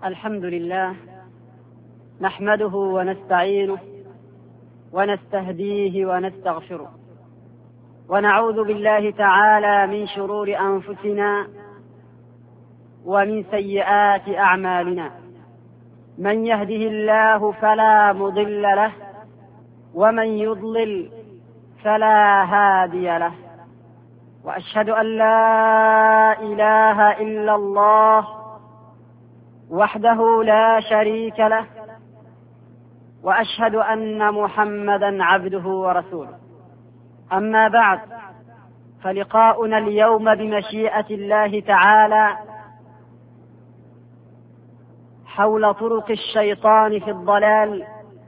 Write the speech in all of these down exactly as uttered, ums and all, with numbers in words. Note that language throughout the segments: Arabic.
الحمد لله نحمده ونستعينه ونستهديه ونستغفره، ونعوذ بالله تعالى من شرور أنفسنا ومن سيئات أعمالنا. من يهده الله فلا مضل له، ومن يضلل فلا هادي له، وأشهد أن لا إله إلا الله وحده لا شريك له، وأشهد أن محمدا عبده ورسوله. أما بعد، فلقاؤنا اليوم بمشيئة الله تعالى حول طرق الشيطان في الضلال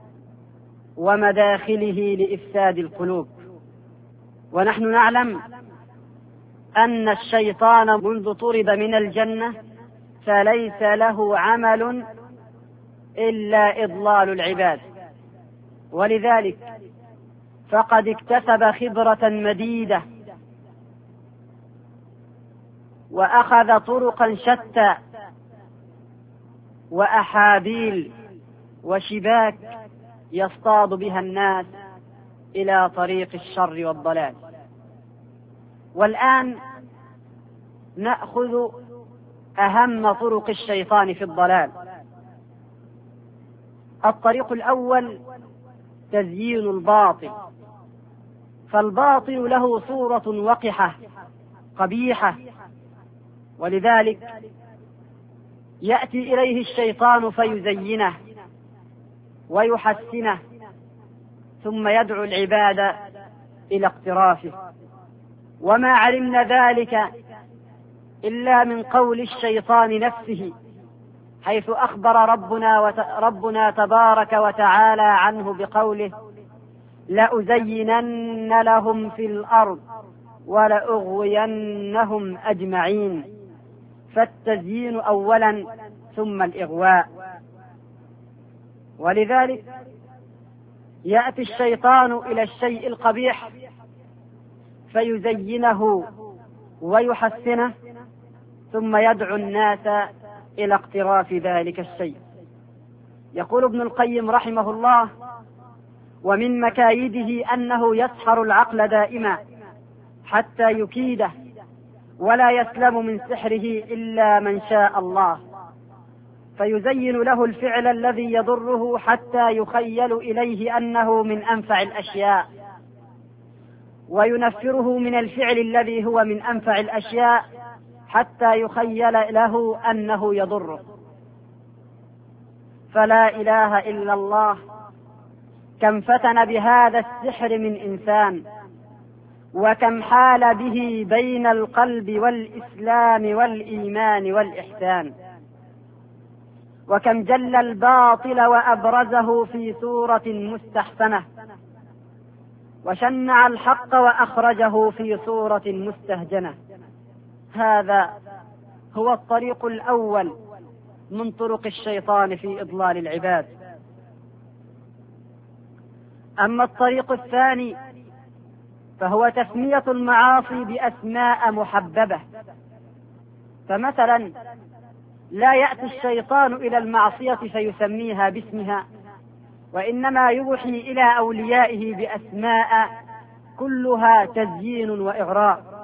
ومداخله لإفساد القلوب. ونحن نعلم أن الشيطان منذ طرد من الجنة فليس له عمل إلا إضلال العباد، ولذلك فقد اكتسب خبرة مديدة وأخذ طرقا شتى وأحابيل وشباك يصطاد بها الناس إلى طريق الشر والضلال. والآن نأخذ أهم طرق الشيطان في الضلال. الطريق الأول تزيين الباطل، فالباطل له صورة وقحة قبيحة، ولذلك يأتي إليه الشيطان فيزينه ويحسنه، ثم يدعو العباد إلى اقترافه. وما علمنا ذلك إلا من قول الشيطان نفسه، حيث أخبر ربنا, وت... ربنا تبارك وتعالى عنه بقوله: لأزينن لهم في الأرض ولأغوينهم أجمعين. فالتزيين أولا ثم الإغواء. ولذلك يأتي الشيطان إلى الشيء القبيح فيزينه ويحسنه، ثم يدعو الناس إلى اقتراف ذلك الشيء. يقول ابن القيم رحمه الله: ومن مكايده أنه يسحر العقل دائما حتى يكيده، ولا يسلم من سحره إلا من شاء الله، فيزين له الفعل الذي يضره حتى يخيل إليه أنه من أنفع الأشياء، وينفره من الفعل الذي هو من أنفع الأشياء حتى يخيل له أنه يضره. فلا إله إلا الله، كم فتن بهذا السحر من إنسان، وكم حال به بين القلب والإسلام والإيمان والإحسان، وكم جل الباطل وأبرزه في صورة مستحسنة، وشنع الحق وأخرجه في صورة مستهجنة. هذا هو الطريق الأول من طرق الشيطان في إضلال العباد. أما الطريق الثاني فهو تسمية المعاصي بأسماء محببة. فمثلا لا يأتي الشيطان إلى المعصية فيسميها باسمها، وإنما يوحي إلى أوليائه بأسماء كلها تزيين وإغراء.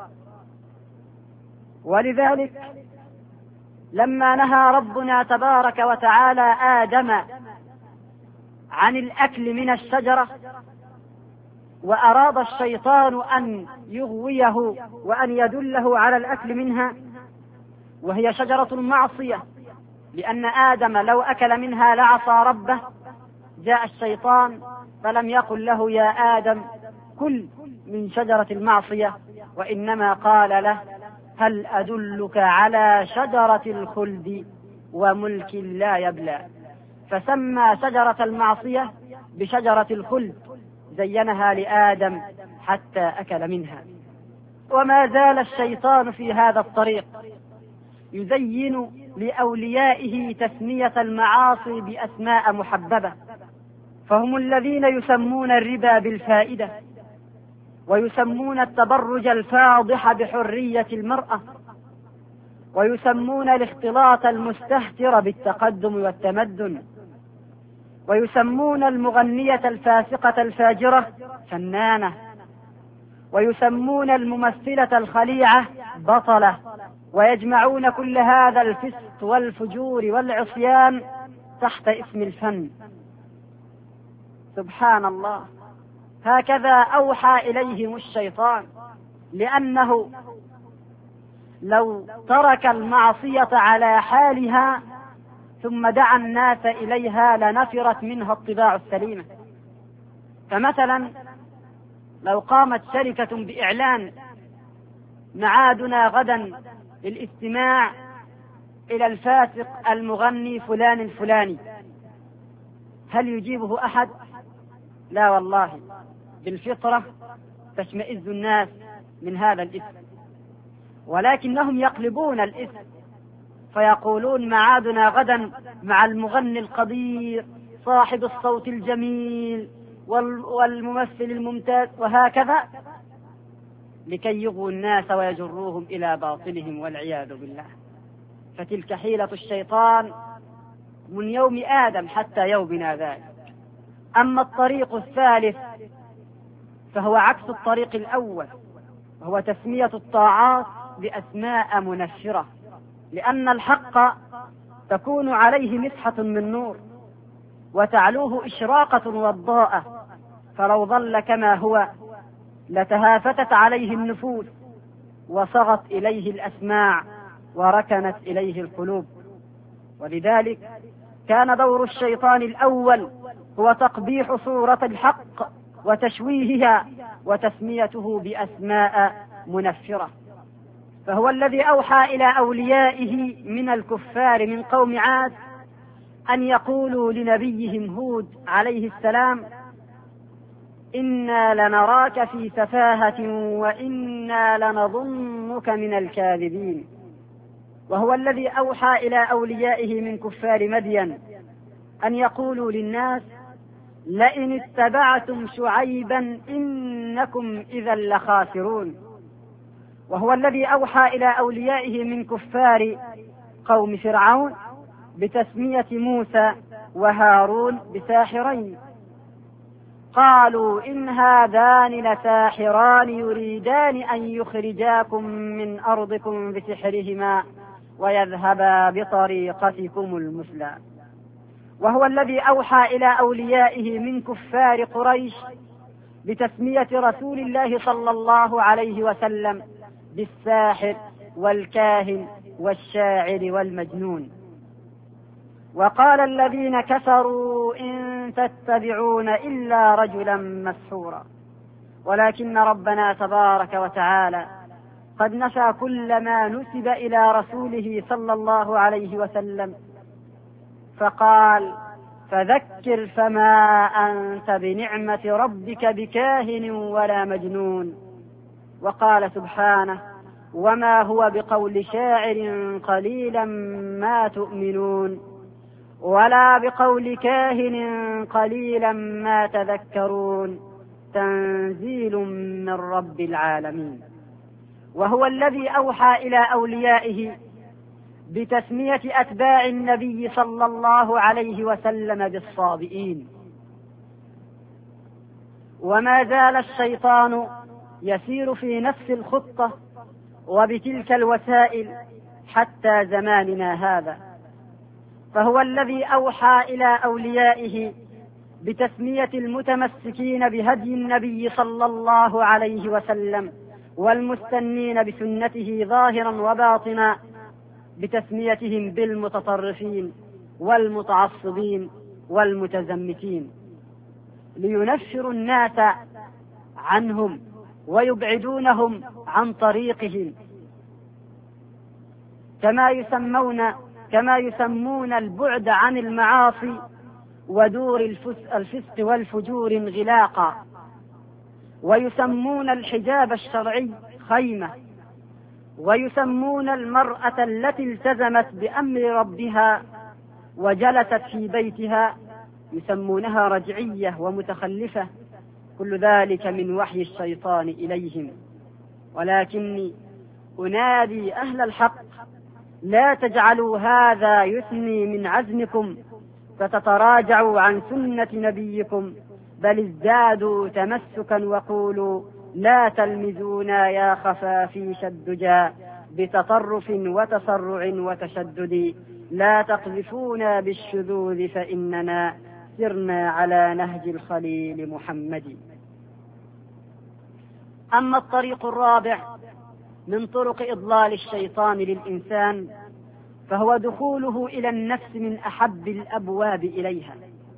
ولذلك لما نهى ربنا تبارك وتعالى آدم عن الأكل من الشجرة، وأراد الشيطان أن يغويه وأن يدله على الأكل منها، وهي شجرة المعصية، لأن آدم لو أكل منها لعصى ربه، جاء الشيطان فلم يقل له: يا آدم كل من شجرة المعصية، وإنما قال له: هل أدلك على شجرة الخلد وملك لا يبلى. فسمى شجرة المعصية بشجرة الخلد، زينها لآدم حتى أكل منها. وما زال الشيطان في هذا الطريق يزين لأوليائه تسمية المعاصي بأسماء محببة، فهم الذين يسمون الربا بالفائدة، ويسمون التبرج الفاضح بحرية المرأة، ويسمون الاختلاط المستهتر بالتقدم والتمدن، ويسمون المغنية الفاسقة الفاجرة فنانة، ويسمون الممثلة الخليعة بطلة، ويجمعون كل هذا الفسق والفجور والعصيان تحت اسم الفن. سبحان الله، هكذا أوحى إليهم الشيطان، لأنه لو ترك المعصية على حالها ثم دعا الناس إليها لنفرت منها الطباع السليمة. فمثلا لو قامت شركة بإعلان معادنا غدا للاستماع إلى الفاسق المغني فلان الفلاني، هل يجيبه أحد؟ لا والله، بالفطرة تشمئز الناس من هذا الاسم، ولكنهم يقلبون الاسم فيقولون معادنا غدا مع المغني القدير صاحب الصوت الجميل والممثل الممتاز، وهكذا لكي يغووا الناس ويجروهم إلى باطلهم والعياذ بالله. فتلك حيلة الشيطان من يوم آدم حتى يومنا ذلك. أما الطريق الثالث فهو عكس الطريق الأول، وهو تسمية الطاعات بأسماء منفرة، لأن الحق تكون عليه مسحة من نور وتعلوه إشراقة وضاءة، فلو ظل كما هو لتهافتت عليه النفوس وصغت إليه الأسماع وركنت إليه القلوب. ولذلك كان دور الشيطان الأول هو تقبيح صورة الحق وتشويهها وتسميته بأسماء منفرة. فهو الذي أوحى إلى أوليائه من الكفار من قوم عاد أن يقولوا لنبيهم هود عليه السلام: إنا لنراك في سفاهة وإنا لنظنك من الكاذبين. وهو الذي أوحى إلى أوليائه من كفار مدين أن يقولوا للناس: لئن اتبعتم شعيبا إنكم إذا لخاسرون. وهو الذي أوحى إلى أوليائه من كفار قوم فرعون بتسمية موسى وهارون بساحرين، قالوا إن هذان لساحران يريدان أن يخرجاكم من أرضكم بسحرهما ويذهبا بطريقتكم المثلى. وهو الذي أوحى إلى أوليائه من كفار قريش بتسمية رسول الله صلى الله عليه وسلم بالساحر والكاهن والشاعر والمجنون. وقال الذين كفروا إن تتبعون إلا رجلا مسحورا. ولكن ربنا تبارك وتعالى قد نفى كل ما نسب إلى رسوله صلى الله عليه وسلم، فقال: فذكر فما أنت بنعمة ربك بكاهن ولا مجنون. وقال سبحانه: وما هو بقول شاعر قليلا ما تؤمنون ولا بقول كاهن قليلا ما تذكرون تنزيل من رب العالمين. وهو الذي أوحى إلى أوليائه بتسمية أتباع النبي صلى الله عليه وسلم بالصابئين. وما زال الشيطان يسير في نفس الخطة وبتلك الوسائل حتى زماننا هذا. فهو الذي أوحى إلى أوليائه بتسمية المتمسكين بهدي النبي صلى الله عليه وسلم والمستنين بسنته ظاهرا وباطنا بتسميتهم بالمتطرفين والمتعصبين والمتزمتين، لينفروا الناس عنهم ويبعدونهم عن طريقهم، كما يسمون كما يسمون البعد عن المعاصي ودور الفسق والفجور انغلاقا، ويسمون الحجاب الشرعي خيمة، ويسمون المرأة التي التزمت بأمر ربها وجلست في بيتها يسمونها رجعية ومتخلفة. كل ذلك من وحي الشيطان إليهم. ولكني أنادي أهل الحق لا تجعلوا هذا يثني من عزمكم فتتراجعوا عن سنة نبيكم، بل ازدادوا تمسكا وقولوا لا تلمزونا يا خفافيش الدجى بتطرف وتسرع وتشدد، لا تقذفونا بالشذوذ فإننا سرنا على نهج الخليل محمد. أما الطريق الرابع من طرق إضلال الشيطان للإنسان فهو دخوله إلى النفس من أحب الأبواب إليها.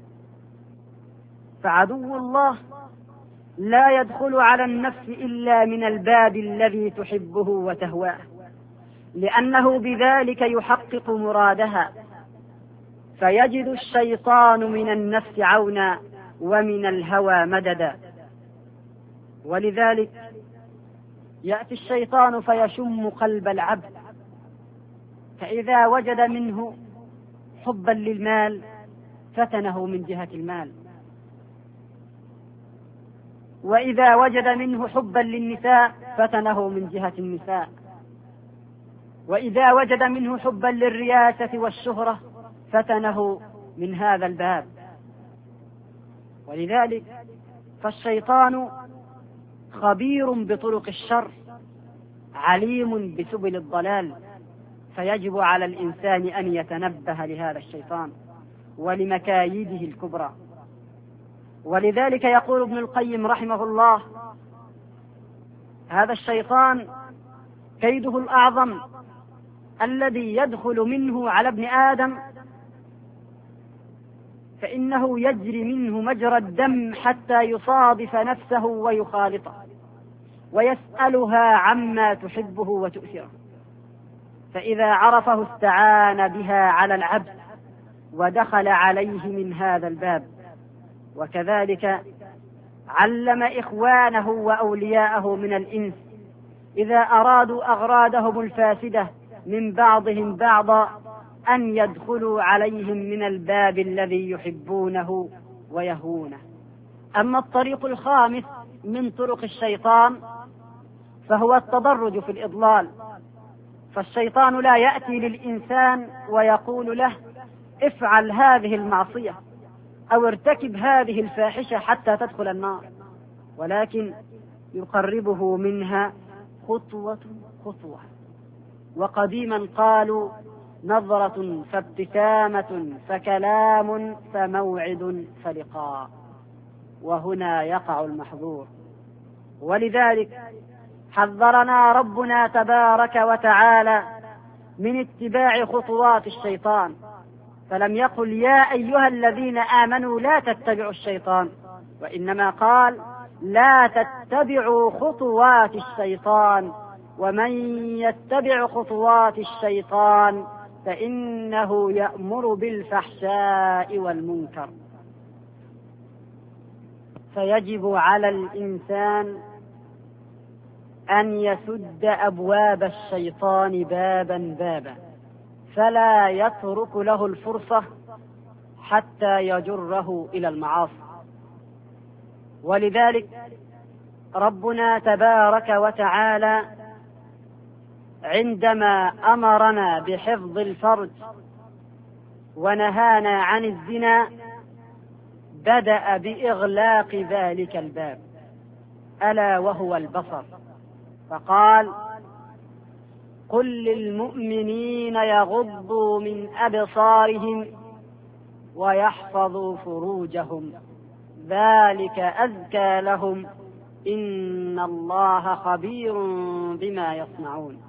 فعدو الله لا يدخل على النفس إلا من الباب الذي تحبه وتهواه، لأنه بذلك يحقق مرادها، فيجد الشيطان من النفس عونا ومن الهوى مددا. ولذلك يأتي الشيطان فيشم قلب العبد، فإذا وجد منه حبا للمال فتنه من جهة المال، وإذا وجد منه حبا للنساء فتنه من جهة النساء، وإذا وجد منه حبا للرياسة والشهرة فتنه من هذا الباب. ولذلك فالشيطان خبير بطرق الشر عليم بسبل الضلال، فيجب على الإنسان أن يتنبه لهذا الشيطان ولمكايده الكبرى. ولذلك يقول ابن القيم رحمه الله: هذا الشيطان كيده الأعظم الذي يدخل منه على ابن آدم، فإنه يجري منه مجرى الدم حتى يصادف نفسه ويخالطه ويسألها عما تحبه وتؤثره، فإذا عرفه استعان بها على العبد ودخل عليه من هذا الباب. وكذلك علم إخوانه وأولياءه من الإنس إذا أرادوا أغراضهم الفاسدة من بعضهم بعضا أن يدخلوا عليهم من الباب الذي يحبونه ويهونه. أما الطريق الخامس من طرق الشيطان فهو التدرج في الإضلال. فالشيطان لا يأتي للإنسان ويقول له افعل هذه المعصية أو ارتكب هذه الفاحشة حتى تدخل النار، ولكن يقربه منها خطوة خطوة. وقديما قالوا نظرة فابتسامة فكلام فموعد فلقاء، وهنا يقع المحظور. ولذلك حذرنا ربنا تبارك وتعالى من اتباع خطوات الشيطان، فلم يقل يا أيها الذين آمنوا لا تتبعوا الشيطان، وإنما قال لا تتبعوا خطوات الشيطان، ومن يتبع خطوات الشيطان فإنه يأمر بالفحشاء والمنكر. فيجب على الإنسان أن يسد أبواب الشيطان بابا بابا، فلا يترك له الفرصة حتى يجره إلى المعاصي. ولذلك ربنا تبارك وتعالى عندما أمرنا بحفظ الفرج ونهانا عن الزنا بدأ بإغلاق ذلك الباب ألا وهو البصر، فقال قل للمؤمنين يغضوا من أبصارهم ويحفظوا فروجهم ذلك أزكى لهم إن الله خبير بما يصنعون.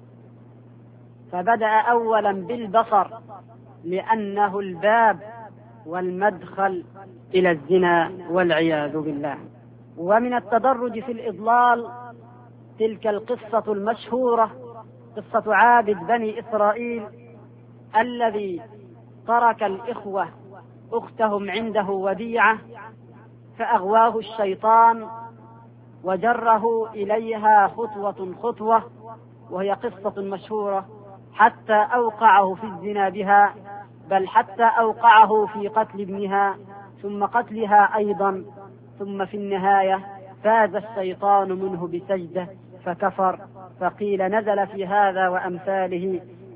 فبدأ أولا بالبصر لأنه الباب والمدخل إلى الزنا والعياذ بالله. ومن التدرج في الإضلال تلك القصة المشهورة، قصة عابد بني إسرائيل الذي ترك الإخوة أختهم عنده وديعة فأغواه الشيطان وجره إليها خطوة خطوة، وهي قصة مشهورة، حتى أوقعه في الزنا بها، بل حتى أوقعه في قتل ابنها ثم قتلها أيضا، ثم في النهاية فاز الشيطان منه بسجدة فكفر، فقيل نزل في هذا وأمثاله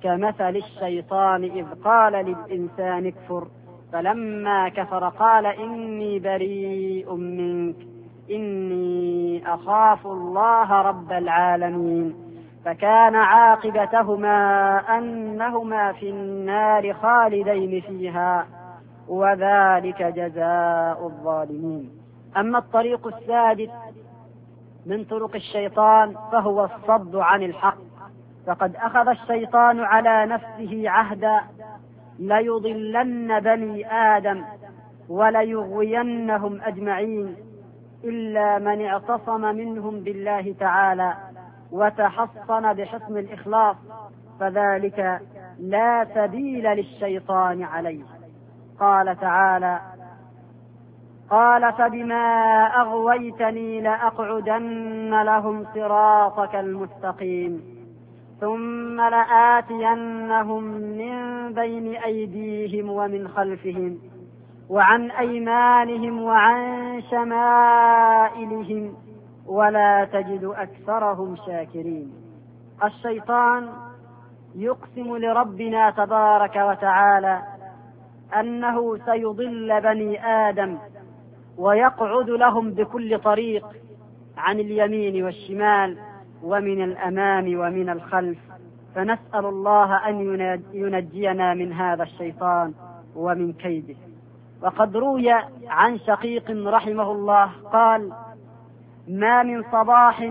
كمثل الشيطان إذ قال للإنسان اكفر فلما كفر قال إني بريء منك إني أخاف الله رب العالمين فكان عاقبتهما أنهما في النار خالدين فيها وذلك جزاء الظالمين. أما الطريق السادس من طرق الشيطان فهو الصد عن الحق، فقد أخذ الشيطان على نفسه عهدا ليضلن بني آدم وليغوينهم أجمعين إلا من اعتصم منهم بالله تعالى وتحصن بحسن الإخلاص فذلك لا سبيل للشيطان عليه. قال تعالى: قال فبما أغويتني لأقعدن لهم صراطك المستقيم ثم لآتينهم من بين أيديهم ومن خلفهم وعن أيمانهم وعن شمائلهم ولا تجد أكثرهم شاكرين. الشيطان يقسم لربنا تبارك وتعالى أنه سيضل بني آدم ويقعد لهم بكل طريق عن اليمين والشمال ومن الأمام ومن الخلف، فنسأل الله أن ينجينا من هذا الشيطان ومن كيده. وقد روي عن شقيق رحمه الله قال: ما من صباح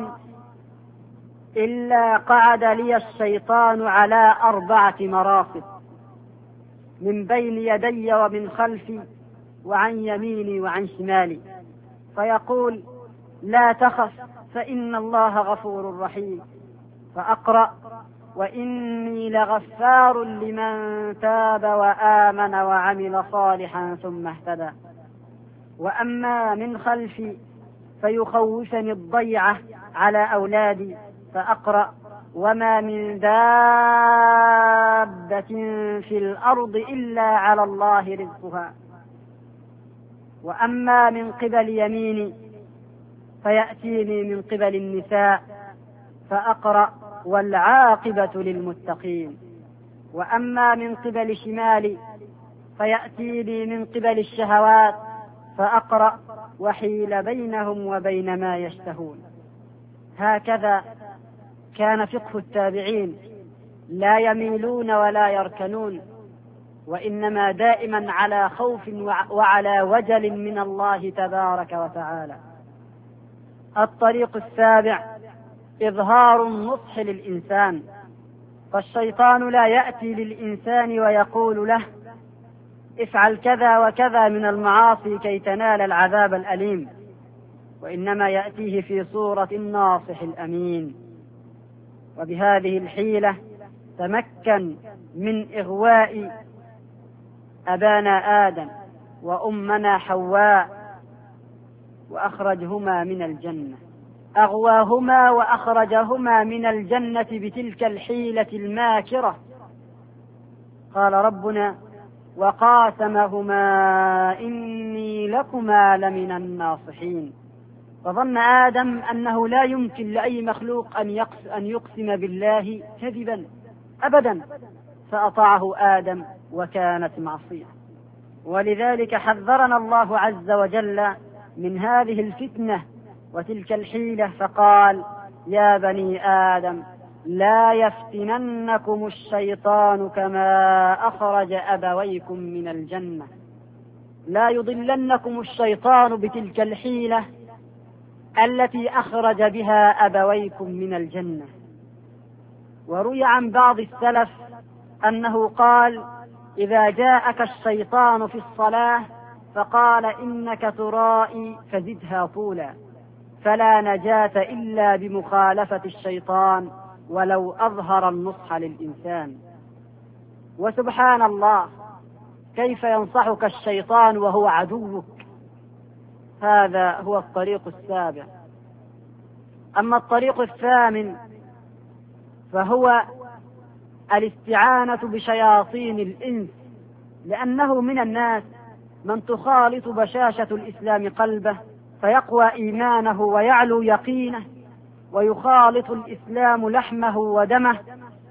إلا قعد لي الشيطان على أربعة مراصد من بين يدي ومن خلفي وعن يميني وعن شمالي، فيقول: لا تخف فإن الله غفور رحيم، فأقرأ: وإني لغفار لمن تاب وآمن وعمل صالحا ثم اهتدى. وأما من خلفي فيخوفني الضيعة على أولادي، فأقرأ: وما من دابة في الأرض إلا على الله رزقها. وأما من قبل يميني فيأتيني من قبل النساء، فأقرأ: والعاقبة للمتقين. وأما من قبل شمالي فيأتيني من قبل الشهوات، فأقرأ: وحيل بينهم وبين ما يشتهون. هكذا كان فقه التابعين، لا يميلون ولا يركنون، وإنما دائما على خوف وعلى وجل من الله تبارك وتعالى. الطريق السابع إظهار النصح للإنسان، فالشيطان لا يأتي للإنسان ويقول له: افعل كذا وكذا من المعاصي كي تنال العذاب الأليم، وإنما يأتيه في صورة الناصح الأمين. وبهذه الحيلة تمكن من إغواء أبانا آدم وأمنا حواء وأخرجهما من الجنة، أغواهما وأخرجهما من الجنة بتلك الحيلة الماكرة. قال ربنا: وقاسمهما إني لكما لمن الناصحين. فظن آدم أنه لا يمكن لأي مخلوق أن يقسم بالله كذبا أبدا، فأطاعه آدم وكانت معصية. ولذلك حذرنا الله عز وجل من هذه الفتنة وتلك الحيلة، فقال: يا بني آدم لا يفتننكم الشيطان كما أخرج أبويكم من الجنة. لا يضلنكم الشيطان بتلك الحيلة التي أخرج بها أبويكم من الجنة. وروي عن بعض السلف أنه قال: إذا جاءك الشيطان في الصلاة فقال إنك ترائي فزدها طولا، فلا نجاة إلا بمخالفة الشيطان ولو أظهر النصح للإنسان. وسبحان الله، كيف ينصحك الشيطان وهو عدوك؟ هذا هو الطريق السابع. أما الطريق الثامن فهو الاستعانة بشياطين الإنس، لأنه من الناس من تخالط بشاشة الإسلام قلبه فيقوى إيمانه ويعلو يقينه، ويخالط الإسلام لحمه ودمه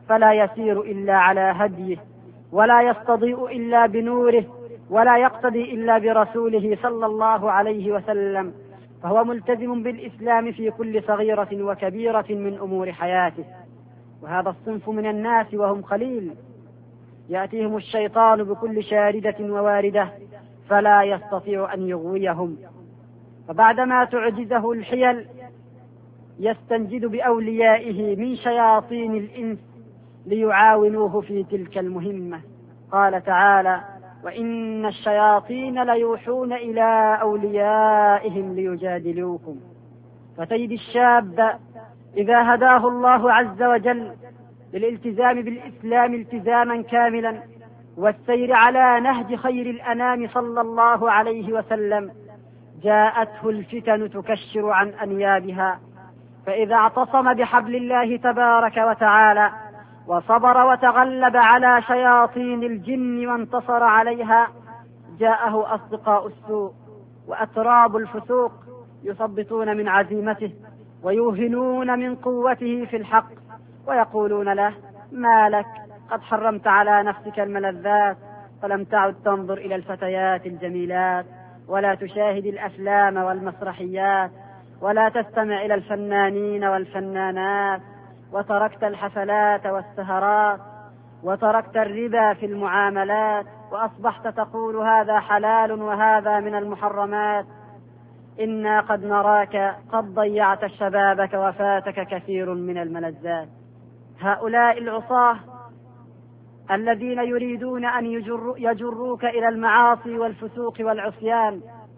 فلا يسير إلا على هديه، ولا يستضيء إلا بنوره، ولا يقتدي إلا برسوله صلى الله عليه وسلم، فهو ملتزم بالإسلام في كل صغيرة وكبيرة من أمور حياته. وهذا الصنف من الناس وهم قليل، يأتيهم الشيطان بكل شاردة وواردة فلا يستطيع أن يغويهم، فبعدما تعجزه الحيل يستنجد بأوليائه من شياطين الإنس ليعاونوه في تلك المهمة. قال تعالى: وإن الشياطين ليوحون إلى أوليائهم ليجادلوكم. فتجد الشاب إذا هداه الله عز وجل للالتزام بالإسلام التزاما كاملا والسير على نهج خير الأنام صلى الله عليه وسلم، جاءته الفتن تكشر عن أنيابها، فإذا اعتصم بحبل الله تبارك وتعالى وصبر وتغلب على شياطين الجن وانتصر عليها، جاءه أصدقاء السوء وأتراب الفسوق يثبطون من عزيمته ويوهنون من قوته في الحق، ويقولون له: ما لك؟ قد حرمت على نفسك الملذات، فلم تعد تنظر إلى الفتيات الجميلات، ولا تشاهد الأفلام والمسرحيات، ولا تستمع إلى الفنانين والفنانات، وتركت الحفلات والسهرات، وتركت الربا في المعاملات، وأصبحت تقول هذا حلال وهذا من المحرمات. إنا قد نراك قد ضيعت شبابك وفاتك كثير من الملذات. هؤلاء العصاة الذين يريدون أن يجر يجروك إلى المعاصي والفسوق والعصيان،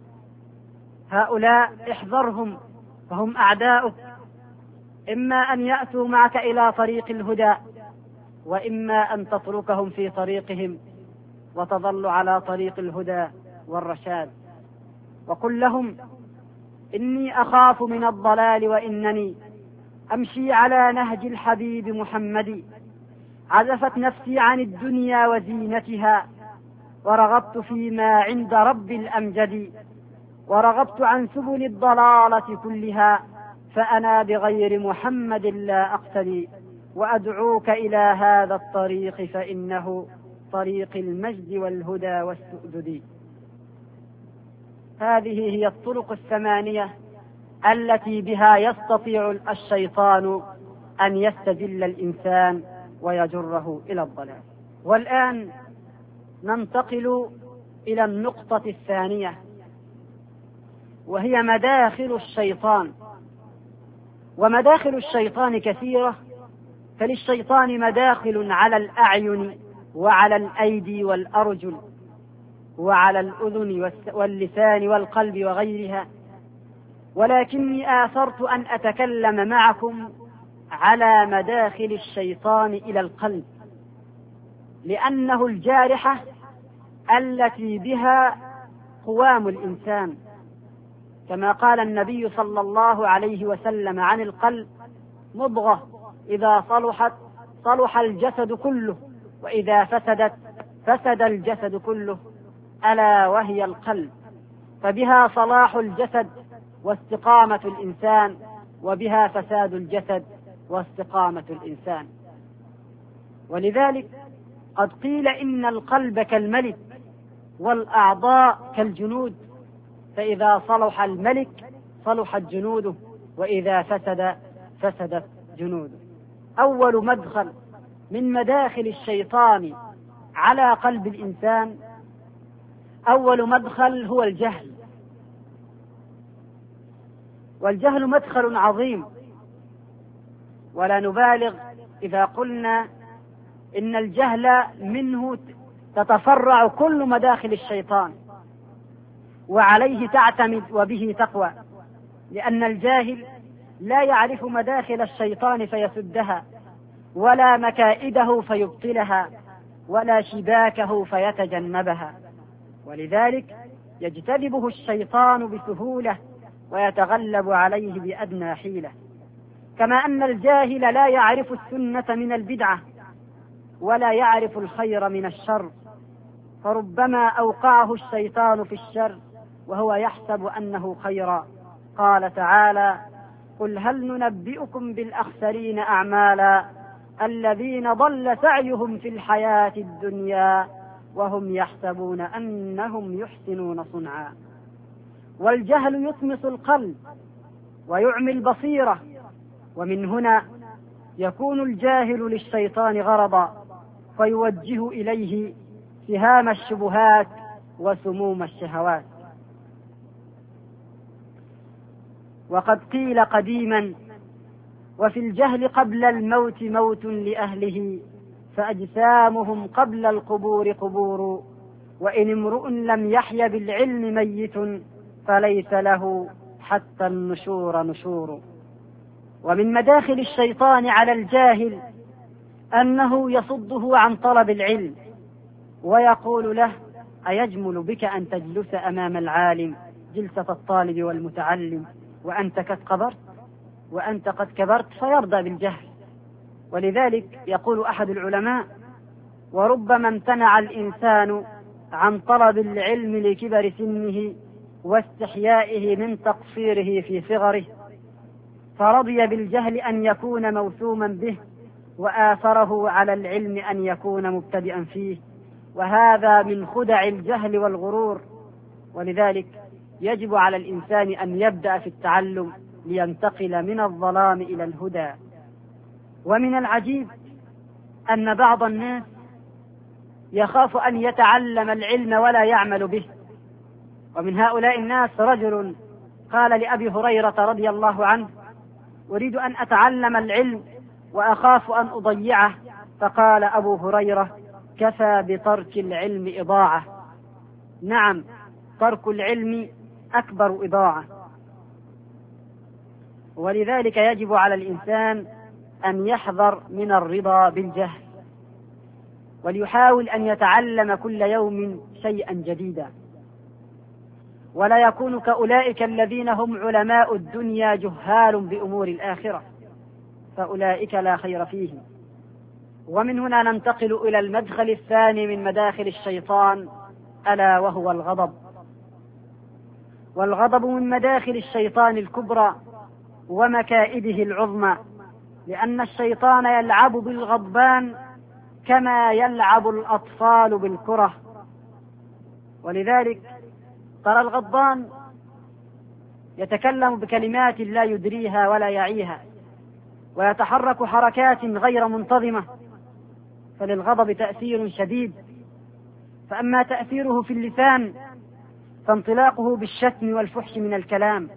هؤلاء احذرهم، فهم أعداؤك، إما أن يأتوا معك إلى طريق الهدى، وإما أن تتركهم في طريقهم وتظل على طريق الهدى والرشاد. وقل لهم: إني أخاف من الضلال وإنني أمشي على نهج الحبيب محمد، عزفت نفسي عن الدنيا وزينتها، ورغبت فيما عند رب الأمجد، ورغبت عن سبل الضلالة كلها، فأنا بغير محمد لا أقتدي، وأدعوك إلى هذا الطريق فإنه طريق المجد والهدى والسؤدد. هذه هي الطرق الثمانية التي بها يستطيع الشيطان أن يستدل الإنسان ويجره إلى الضلال. والآن ننتقل إلى النقطة الثانية، وهي مداخل الشيطان. ومداخل الشيطان كثيرة، فللشيطان مداخل على الأعين وعلى الأيدي والأرجل وعلى الأذن واللسان والقلب وغيرها، ولكني آثرت أن أتكلم معكم على مداخل الشيطان إلى القلب، لأنه الجارحة التي بها قوام الإنسان، كما قال النبي صلى الله عليه وسلم عن القلب: مضغة إذا صلحت صلح الجسد كله، وإذا فسدت فسد الجسد كله، ألا وهي القلب. فبها صلاح الجسد واستقامة الإنسان، وبها فساد الجسد واستقامة الإنسان. ولذلك قد قيل إن القلب كالملك والأعضاء كالجنود، فإذا صلح الملك صلحت جنوده، وإذا فسد فسدت جنوده. أول مدخل من مداخل الشيطان على قلب الإنسان، أول مدخل هو الجهل. والجهل مدخل عظيم، ولا نبالغ إذا قلنا إن الجهل منه تتفرع كل مداخل الشيطان، وعليه تعتمد وبه تقوى، لأن الجاهل لا يعرف مداخل الشيطان فيسدها، ولا مكائده فيبطلها، ولا شباكه فيتجنبها، ولذلك يجتذبه الشيطان بسهولة ويتغلب عليه بأدنى حيلة. كما أن الجاهل لا يعرف السنة من البدعة، ولا يعرف الخير من الشر، فربما أوقعه الشيطان في الشر وهو يحسب أنه خيرا. قال تعالى: قل هل ننبئكم بالأخسرين أعمالا الذين ضل سعيهم في الحياة الدنيا وهم يحسبون أنهم يحسنون صنعا. والجهل يطمس القلب ويعمي البصيرة، ومن هنا يكون الجاهل للشيطان غرضا، فيوجه إليه سهام الشبهات وسموم الشهوات. وقد قيل قديما: وفي الجهل قبل الموت موت لأهله، فأجسامهم قبل القبور قبور، وإن امرؤ لم يحي بالعلم ميت، فليس له حتى النشور نشور. ومن مداخل الشيطان على الجاهل أنه يصده عن طلب العلم، ويقول له: أيجمل بك أن تجلس أمام العالم جلسة الطالب والمتعلم وأنت قد كبرت وأنت قد كبرت، فيرضى بالجهل. ولذلك يقول أحد العلماء: وربما امتنع الإنسان عن طلب العلم لكبر سنه واستحيائه من تقصيره في صغره، فرضي بالجهل أن يكون موسوما به، وآثره على العلم أن يكون مبتدئا فيه، وهذا من خدع الجهل والغرور. ولذلك يجب على الإنسان أن يبدأ في التعلم لينتقل من الظلام إلى الهدى. ومن العجيب أن بعض الناس يخاف أن يتعلم العلم ولا يعمل به. ومن هؤلاء الناس رجل قال لأبي هريرة رضي الله عنه: أريد أن أتعلم العلم وأخاف أن أضيعه. فقال أبو هريرة: كفى بترك العلم إضاعة. نعم، ترك العلم أكبر إضاعة. ولذلك يجب على الإنسان أن يحذر من الرضا بالجهل، وليحاول أن يتعلم كل يوم شيئا جديدا، ولا يكون كأولئك الذين هم علماء الدنيا جهال بأمور الآخرة، فأولئك لا خير فيهم. ومن هنا ننتقل إلى المدخل الثاني من مداخل الشيطان، ألا وهو الغضب. والغضب من مداخل الشيطان الكبرى ومكائده العظمى، لأن الشيطان يلعب بالغضبان كما يلعب الأطفال بالكرة. ولذلك ترى الغضبان يتكلم بكلمات لا يدريها ولا يعيها، ويتحرك حركات غير منتظمة، فللغضب تأثير شديد. فأما تأثيره في اللسان فانطلاقه بالشتم والفحش من الكلام،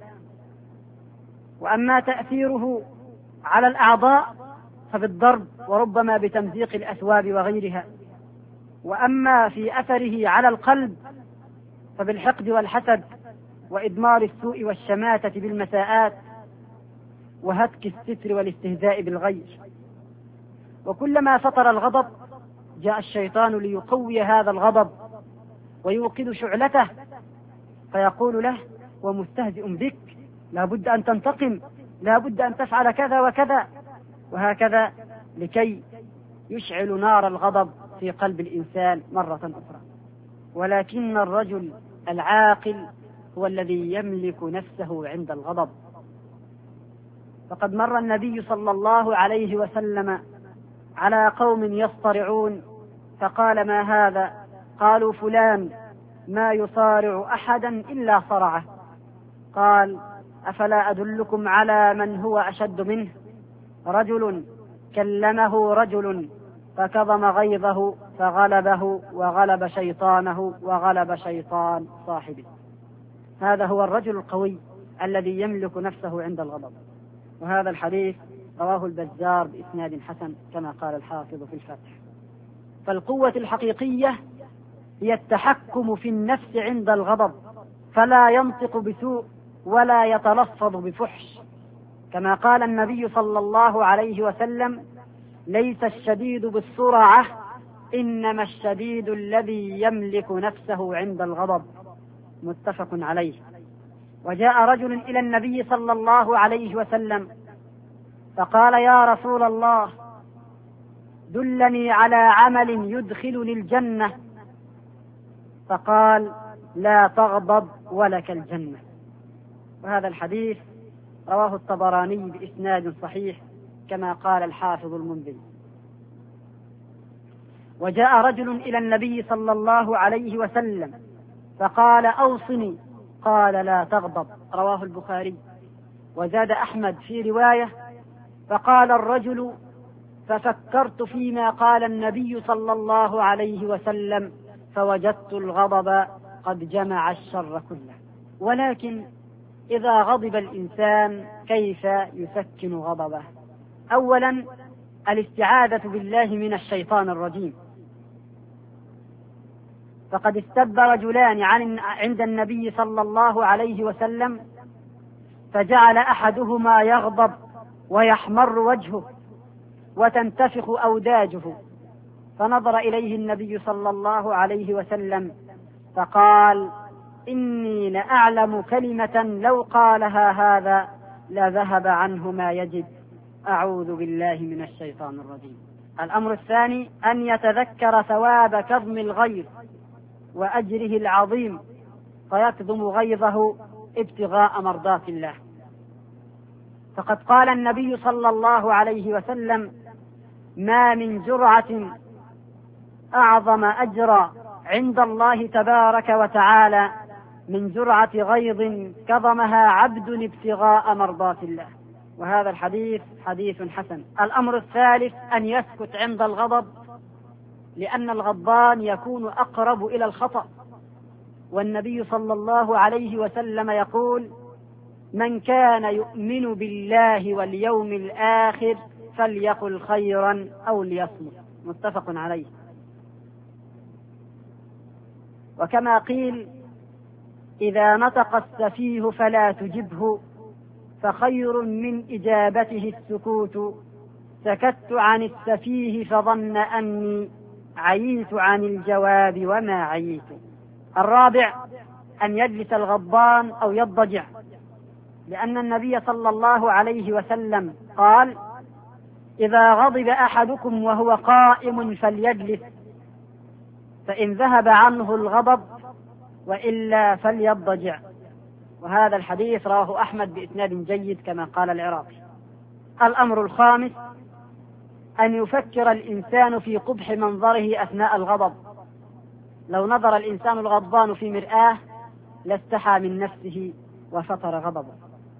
وأما تأثيره على الأعضاء فبالضرب وربما بتمزيق الأثواب وغيرها، وأما في أثره على القلب فبالحقد والحسد وإدمار السوء والشماتة بالمساءات وهتك الستر والاستهزاء بالغير. وكلما فطر الغضب جاء الشيطان ليقوي هذا الغضب ويوقد شعلته، فيقول له: ومستهزئ بك، لا بد أن تنتقم، لا بد أن تفعل كذا وكذا، وهكذا، لكي يشعل نار الغضب في قلب الإنسان مرة أخرى. ولكن الرجل العاقل هو الذي يملك نفسه عند الغضب. فقد مر النبي صلى الله عليه وسلم على قوم يصطرعون، فقال: ما هذا؟ قالوا: فلان ما يصارع أحدا إلا صرعه. قال: أفلا أدلكم على من هو أشد منه؟ رجل كلمه رجل فكظم غيظه فغلبه وغلب شيطانه وغلب شيطان صاحبه. هذا هو الرجل القوي الذي يملك نفسه عند الغضب. وهذا الحديث رواه البزار بإسناد حسن كما قال الحافظ في الفتح. فالقوة الحقيقية هي التحكم في النفس عند الغضب، فلا ينطق بسوء ولا يتلفظ بفحش، كما قال النبي صلى الله عليه وسلم: ليس الشديد بالسرعة، إنما الشديد الذي يملك نفسه عند الغضب. متفق عليه. وجاء رجل إلى النبي صلى الله عليه وسلم فقال: يا رسول الله، دلني على عمل يدخلني الجنة. فقال: لا تغضب ولك الجنة. وهذا الحديث رواه الطبراني بإسناد صحيح كما قال الحافظ المنذري. وجاء رجل إلى النبي صلى الله عليه وسلم فقال أوصني، قال لا تغضب، رواه البخاري. وزاد أحمد في رواية فقال الرجل ففكرت فيما قال النبي صلى الله عليه وسلم فوجدت الغضب قد جمع الشر كله. ولكن إذا غضب الإنسان كيف يسكن غضبه؟ أولا الاستعاذة بالله من الشيطان الرجيم، فقد استب رجلان عند النبي صلى الله عليه وسلم فجعل أحدهما يغضب ويحمر وجهه وتنتفخ أوداجه، فنظر إليه النبي صلى الله عليه وسلم فقال إني لأعلم كلمة لو قالها هذا لذهب عنه ما يجد، أعوذ بالله من الشيطان الرجيم. الأمر الثاني أن يتذكر ثواب كظم الغيظ وأجره العظيم فيكظم غيظه ابتغاء مرضات الله، فقد قال النبي صلى الله عليه وسلم ما من جرعة أعظم أجرا عند الله تبارك وتعالى من جرعة غيظ كظمها عبد ابتغاء مرضات الله، وهذا الحديث حديث حسن. الأمر الثالث أن يسكت عند الغضب، لأن الغضبان يكون أقرب إلى الخطأ، والنبي صلى الله عليه وسلم يقول من كان يؤمن بالله واليوم الآخر فليقل خيرا أو ليصمت، متفق عليه. وكما قيل إذا نطق السفيه فلا تجبه فخير من إجابته السكوت، سكت عن السفيه فظن أني عييت عن الجواب وما عييت. الرابع أن يجلس الغضبان أو يضجع، لأن النبي صلى الله عليه وسلم قال إذا غضب أحدكم وهو قائم فليجلس فإن ذهب عنه الغضب وإلا فليضجع، وهذا الحديث رواه أحمد بإسناد جيد كما قال العراقي. الأمر الخامس أن يفكر الإنسان في قبح منظره أثناء الغضب، لو نظر الإنسان الغضبان في مرآة لاستحى من نفسه وفطر غضبه.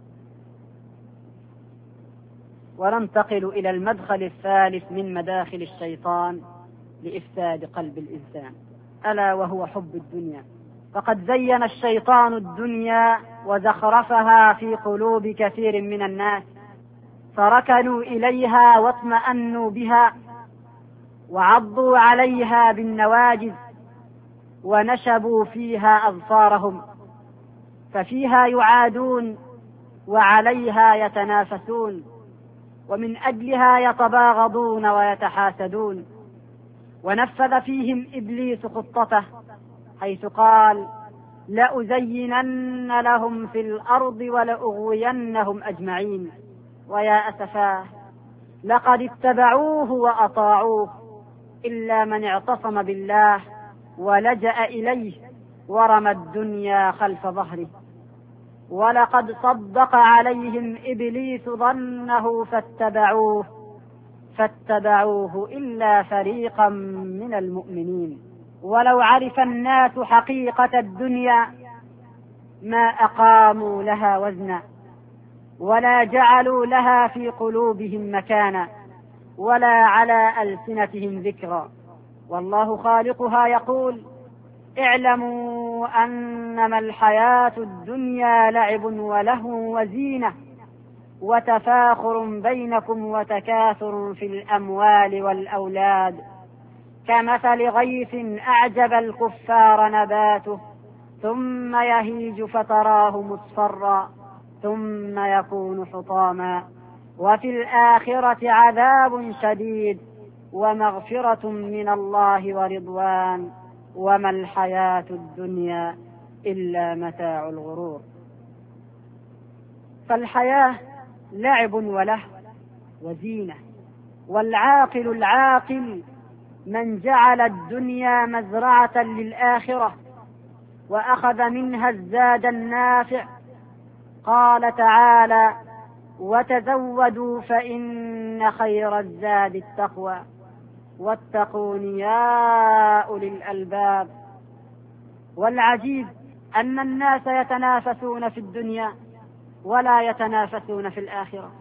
وننتقل إلى المدخل الثالث من مداخل الشيطان لإفساد قلب الإنسان، ألا وهو حب الدنيا. فقد زين الشيطان الدنيا وزخرفها في قلوب كثير من الناس، فركنوا إليها واطمأنوا بها وعضوا عليها بالنواجذ ونشبوا فيها أظفارهم، ففيها يعادون وعليها يتنافسون، ومن أجلها يتباغضون ويتحاسدون. ونفذ فيهم إبليس خطته حيث قال لأزينن لهم في الأرض ولأغوينهم أجمعين. ويا أسفاه لقد اتبعوه وأطاعوه إلا من اعتصم بالله ولجأ إليه ورمى الدنيا خلف ظهره. ولقد صدق عليهم إبليس ظنه فاتبعوه فاتبعوه إلا فريقا من المؤمنين. ولو عرف الناس حقيقة الدنيا ما أقاموا لها وزنا ولا جعلوا لها في قلوبهم مكانا ولا على ألسنتهم ذكرا. والله خالقها يقول اعلموا أنما الحياة الدنيا لعب ولهو وزينة وتفاخر بينكم وتكاثر في الأموال والأولاد كمثل غيث أعجب الكفار نباته ثم يهيج فتراه مصفرا ثم يكون حطاما وفي الآخرة عذاب شديد ومغفرة من الله ورضوان وما الحياة الدنيا إلا متاع الغرور. فالحياة لعب وله وزينة، والعاقل العاقل من جعل الدنيا مزرعة للآخرة وأخذ منها الزاد النافع. قال تعالى وتزودوا فإن خير الزاد التقوى واتقون يا أولي الألباب. والعجيب أن الناس يتنافسون في الدنيا ولا يتنافسون في الآخرة،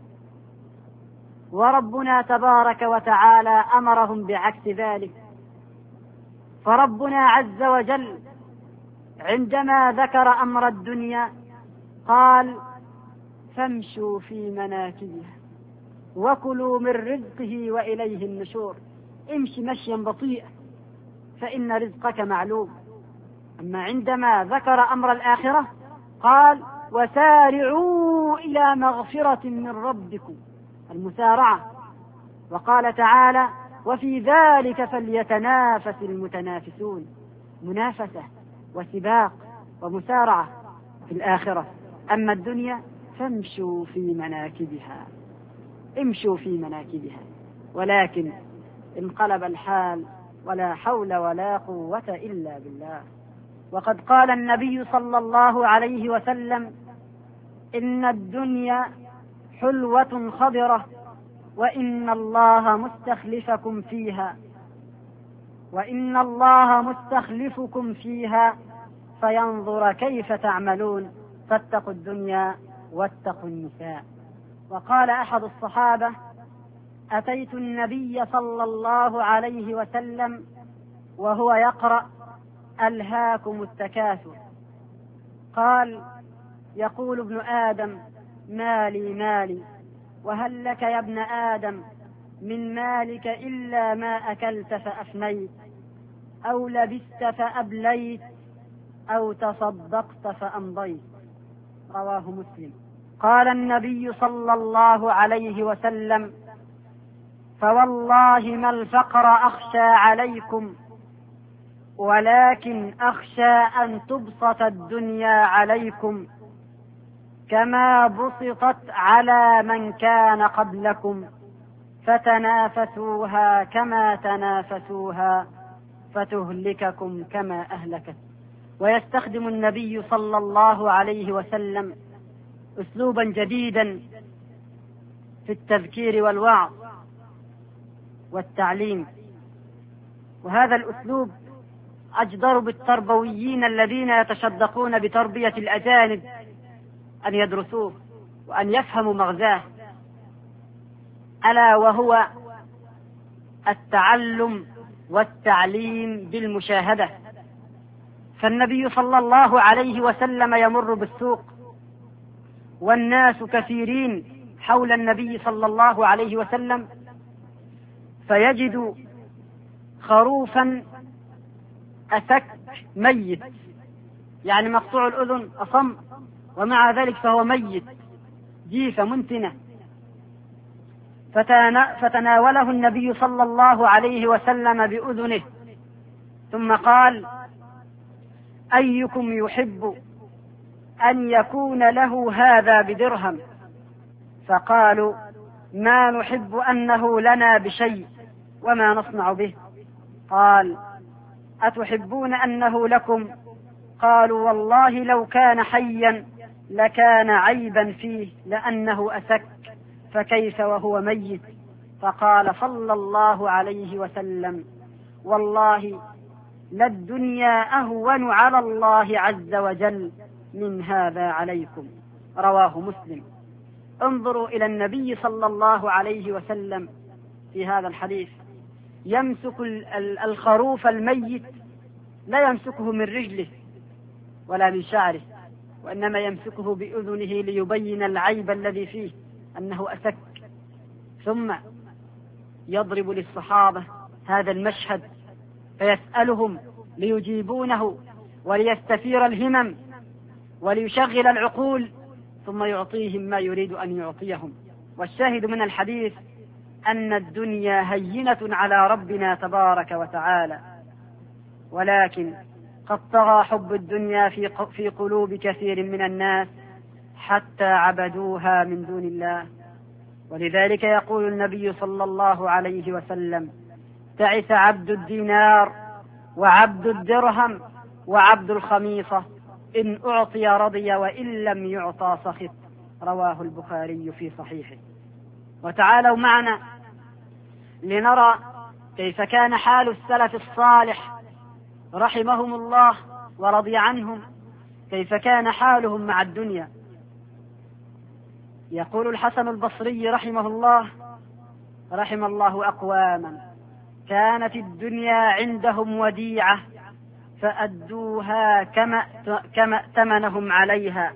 وربنا تبارك وتعالى أمرهم بعكس ذلك. فربنا عز وجل عندما ذكر أمر الدنيا قال: فامشوا في مناكبها وكلوا من رزقه وإليه النشور. امشي مشيا بطيئا فإن رزقك معلوم. أما عندما ذكر أمر الآخرة قال: وسارعوا إلى مغفرة من ربكم، المسارعة. وقال تعالى: وفي ذلك فليتنافس المتنافسون، منافسة وسباق ومسارعة في الآخرة. أما الدنيا فامشوا في مناكبها، امشوا في مناكبها. ولكن انقلب الحال ولا حول ولا قوة إلا بالله. وقد قال النبي صلى الله عليه وسلم: إن الدنيا حلوة خضرة وإن الله مستخلفكم فيها وإن الله مستخلفكم فيها فينظر كيف تعملون، فاتقوا الدنيا واتقوا النساء. وقال أحد الصحابة: أتيت النبي صلى الله عليه وسلم وهو يقرأ: ألهاكم التكاثر. قال: يقول ابن آدم: مالي مالي، وهل لك يا ابن آدم من مالك إلا ما أكلت فأفنيت، أو لبست فأبليت، أو تصدقت فأمضيت. رواه مسلم. قال النبي صلى الله عليه وسلم: فوالله ما الفقر أخشى عليكم، ولكن أخشى أن تبسط الدنيا عليكم كما بسطت على من كان قبلكم، فتنافسوها كما تنافسوها فتهلككم كما أهلكت. ويستخدم النبي صلى الله عليه وسلم أسلوبا جديدا في التذكير والوعظ والتعليم، وهذا الأسلوب أجدر بالتربويين الذين يتشدقون بتربية الأجانب أن يدرسوه وأن يفهموا مغزاه، ألا وهو التعلم والتعليم بالمشاهدة. فالنبي صلى الله عليه وسلم يمر بالسوق والناس كثيرين حول النبي صلى الله عليه وسلم، فيجد خروفا أسك ميت، يعني مقطوع الأذن أصم، ومع ذلك فهو ميت، جيفة منتنة. فتناوله النبي صلى الله عليه وسلم بأذنه ثم قال: أيكم يحب أن يكون له هذا بدرهم؟ فقالوا: ما نحب أنه لنا بشيء وما نصنع به. قال: أتحبون أنه لكم؟ قالوا: والله لو كان حيا لكان عيبا فيه لأنه أسك، فكيف وهو ميت؟ فقال صلى الله عليه وسلم: والله للدنيا أهون على الله عز وجل من هذا عليكم. رواه مسلم. انظروا إلى النبي صلى الله عليه وسلم في هذا الحديث، يمسك الخروف الميت، لا يمسكه من رجله ولا من شعره، وإنما يمسكه بأذنه ليبين العيب الذي فيه أنه أسك، ثم يضرب للصحابة هذا المشهد فيسألهم ليجيبونه وليستثير الهمم وليشغل العقول، ثم يعطيهم ما يريد أن يعطيهم. والشاهد من الحديث أن الدنيا هينة على ربنا تبارك وتعالى، ولكن قد طغى حب الدنيا في في قلوب كثير من الناس حتى عبدوها من دون الله. ولذلك يقول النبي صلى الله عليه وسلم: تعس عبد الدينار وعبد الدرهم وعبد الخميصة، إن أعطي رضي وإن لم يعطى سخط. رواه البخاري في صحيحه. وتعالوا معنا لنرى كيف كان حال السلف الصالح رحمهم الله ورضي عنهم، كيف كان حالهم مع الدنيا. يقول الحسن البصري رحمه الله: رحم الله أقواما كانت الدنيا عندهم وديعة فأدوها كما كما ائتمنهم عليها.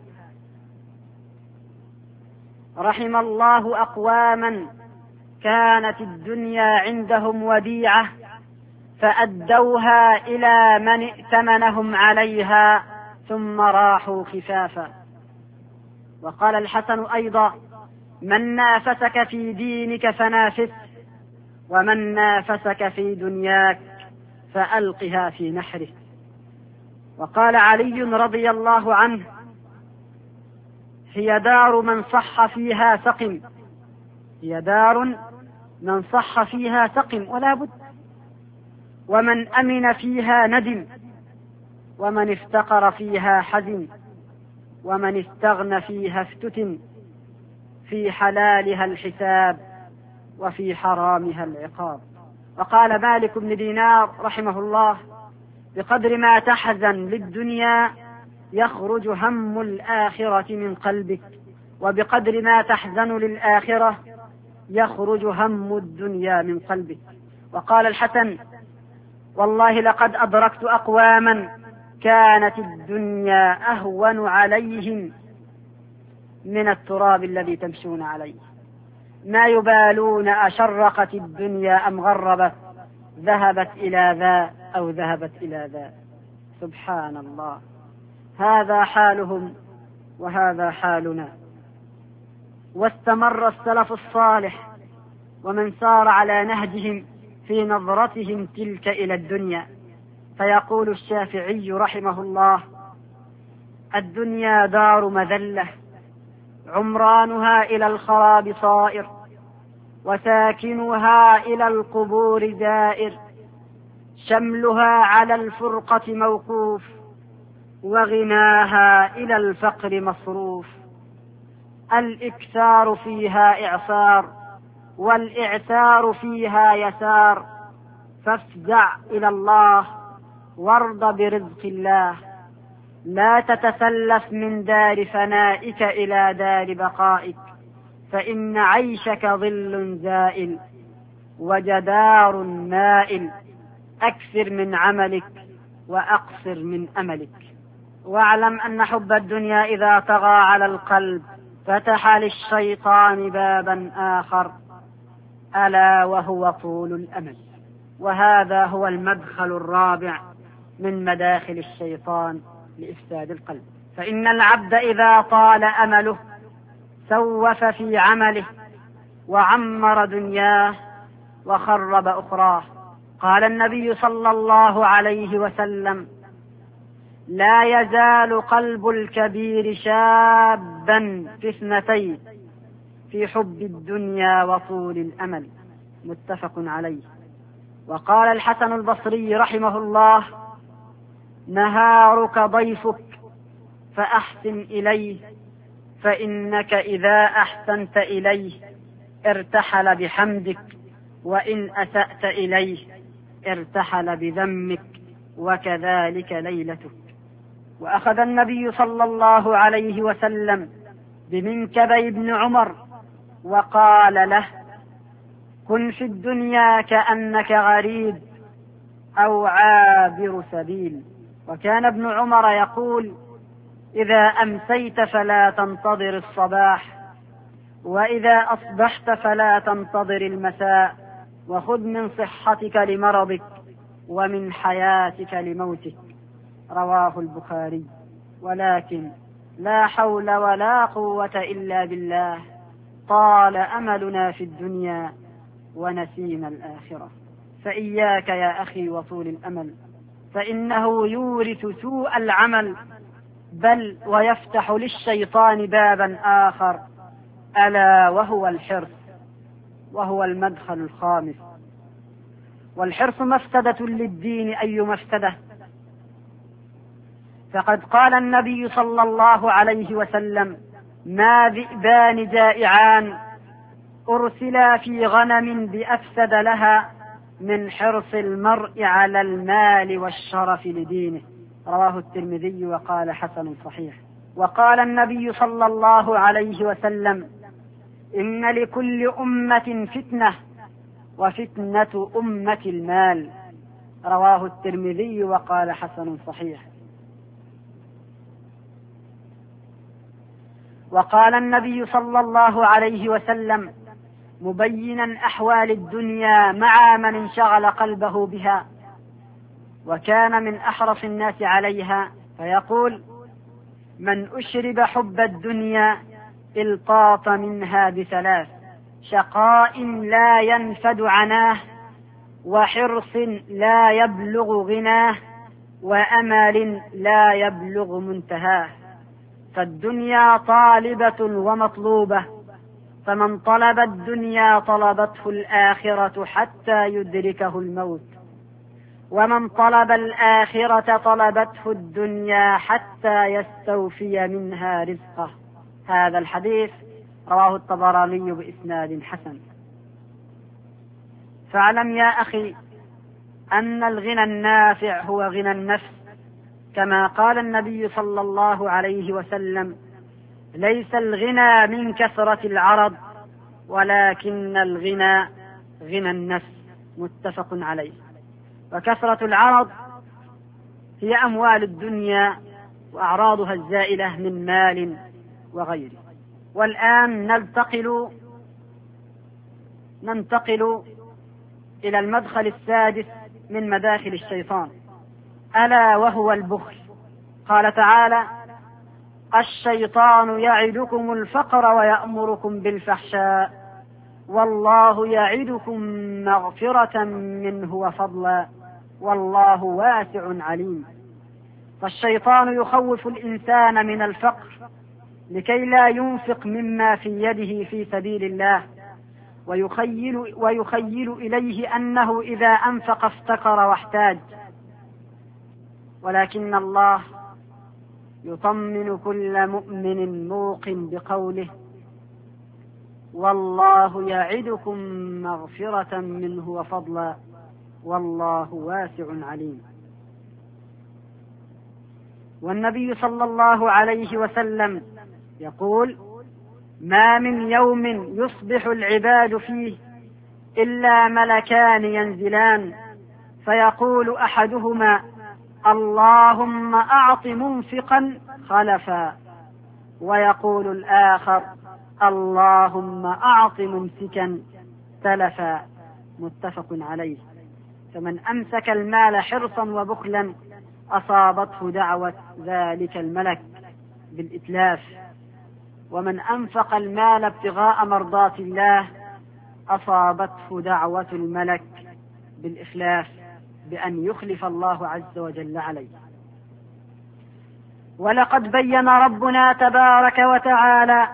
رحم الله أقواما كانت الدنيا عندهم وديعة فأدوها إلى من ائتمنهم عليها ثم راحوا خفافا. وقال الحسن أيضا: من نافسك في دينك فنافسه، ومن نافسك في دنياك فألقها في نحره. وقال علي رضي الله عنه: هي دار من صح فيها سقم، هي دار من صح فيها سقم ولا بد، ومن أمن فيها ندم، ومن افتقر فيها حزن، ومن استغنى فيها افتتن، في حلالها الحساب وفي حرامها العقاب. وقال مالك بن دينار رحمه الله: بقدر ما تحزن للدنيا يخرج هم الآخرة من قلبك، وبقدر ما تحزن للآخرة يخرج هم الدنيا من قلبك. وقال الحسن: والله لقد أدركت أقواما كانت الدنيا أهون عليهم من التراب الذي تمشون عليه، ما يبالون أشرقت الدنيا أم غربت، ذهبت إلى ذا أو ذهبت إلى ذا. سبحان الله، هذا حالهم وهذا حالنا. واستمر السلف الصالح ومن سار على نهجهم في نظرتهم تلك إلى الدنيا. فيقول الشافعي رحمه الله: الدنيا دار مذلة عمرانها إلى الخراب صائر، وساكنها إلى القبور دائر، شملها على الفرقة موقوف، وغناها إلى الفقر مصروف. الإكثار فيها إعسار، والإعسار فيها يسار، فافزع إلى الله وارض برزق الله، لا تتسلف من دار فنائك إلى دار بقائك، فإن عيشك ظل زائل وجدار مائل، أكثر من عملك وأقصر من أملك. واعلم أن حب الدنيا إذا طغى على القلب فتح للشيطان بابا آخر، ألا وهو طول الأمل. وهذا هو المدخل الرابع من مداخل الشيطان لإفساد القلب. فإن العبد إذا طال أمله سوف في عمله وعمر دنياه وخرب أخراه. قال النبي صلى الله عليه وسلم: لا يزال قلب الكبير شابا في اثنتين، في حب الدنيا وطول الأمل. متفق عليه. وقال الحسن البصري رحمه الله: نهارك ضيفك فأحسن إليه، فإنك إذا أحسنت إليه ارتحل بحمدك، وإن أسأت إليه ارتحل بذمك، وكذلك ليلتك. وأخذ النبي صلى الله عليه وسلم بمنكبي ابن عمر وقال له: كن في الدنيا كأنك غريب أو عابر سبيل. وكان ابن عمر يقول: إذا أمسيت فلا تنتظر الصباح، وإذا أصبحت فلا تنتظر المساء، وخذ من صحتك لمرضك ومن حياتك لموتك. رواه البخاري. ولكن لا حول ولا قوة إلا بالله، طال أملنا في الدنيا ونسينا الآخرة. فإياك يا أخي وطول الأمل، فإنه يورث سوء العمل، بل ويفتح للشيطان بابا آخر، ألا وهو الحرص، وهو المدخل الخامس. والحرص مفسدة للدين أي مفسدة، فقد قال النبي صلى الله عليه وسلم: ما ذئبان جائعان أرسلا في غنم بأفسد لها من حرص المرء على المال والشرف لدينه. رواه الترمذي وقال حسن صحيح. وقال النبي صلى الله عليه وسلم: إن لكل أمة فتنة وفتنة أمة المال. رواه الترمذي وقال حسن صحيح. وقال النبي صلى الله عليه وسلم مبينا أحوال الدنيا مع من انشغل قلبه بها وكان من أحرص الناس عليها، فيقول: من أشرب حب الدنيا القاط منها بثلاث: شقاء لا ينفد عناه، وحرص لا يبلغ غناه، وأمل لا يبلغ منتهاه. فالدنيا طالبة ومطلوبة، فمن طلب الدنيا طلبته الآخرة حتى يدركه الموت، ومن طلب الآخرة طلبته الدنيا حتى يستوفي منها رزقه. هذا الحديث رواه الطبراني بإسناد حسن. فاعلم يا أخي أن الغنى النافع هو غنى النفس، كما قال النبي صلى الله عليه وسلم: ليس الغنى من كثرة العرض ولكن الغنى غنى النفس. متفق عليه. وكثرة العرض هي أموال الدنيا وأعراضها الزائلة من مال وغيره. والآن ننتقل ننتقل إلى المدخل السادس من مداخل الشيطان، ألا وهو البخل. قال تعالى: الشيطان يعدكم الفقر ويأمركم بالفحشاء والله يعدكم مغفرة منه وفضلا والله واسع عليم. فالشيطان يخوف الإنسان من الفقر لكي لا ينفق مما في يده في سبيل الله، ويخيل, ويخيل إليه أنه إذا أنفق افتقر واحتاج. ولكن الله يطمن كل مؤمن موقن بقوله: والله يعدكم مغفرة منه وفضلا والله واسع عليم. والنبي صلى الله عليه وسلم يقول: ما من يوم يصبح العباد فيه إلا ملكان ينزلان فيقول أحدهما: اللهم أعط منفقا خلفا، ويقول الآخر: اللهم أعط ممسكا تلفا. متفق عليه. فمن أمسك المال حرصا وبخلا أصابته دعوة ذلك الملك بالإتلاف، ومن أنفق المال ابتغاء مرضات الله أصابته دعوة الملك بالإخلاف، بأن يخلف الله عز وجل عليه. ولقد بين ربنا تبارك وتعالى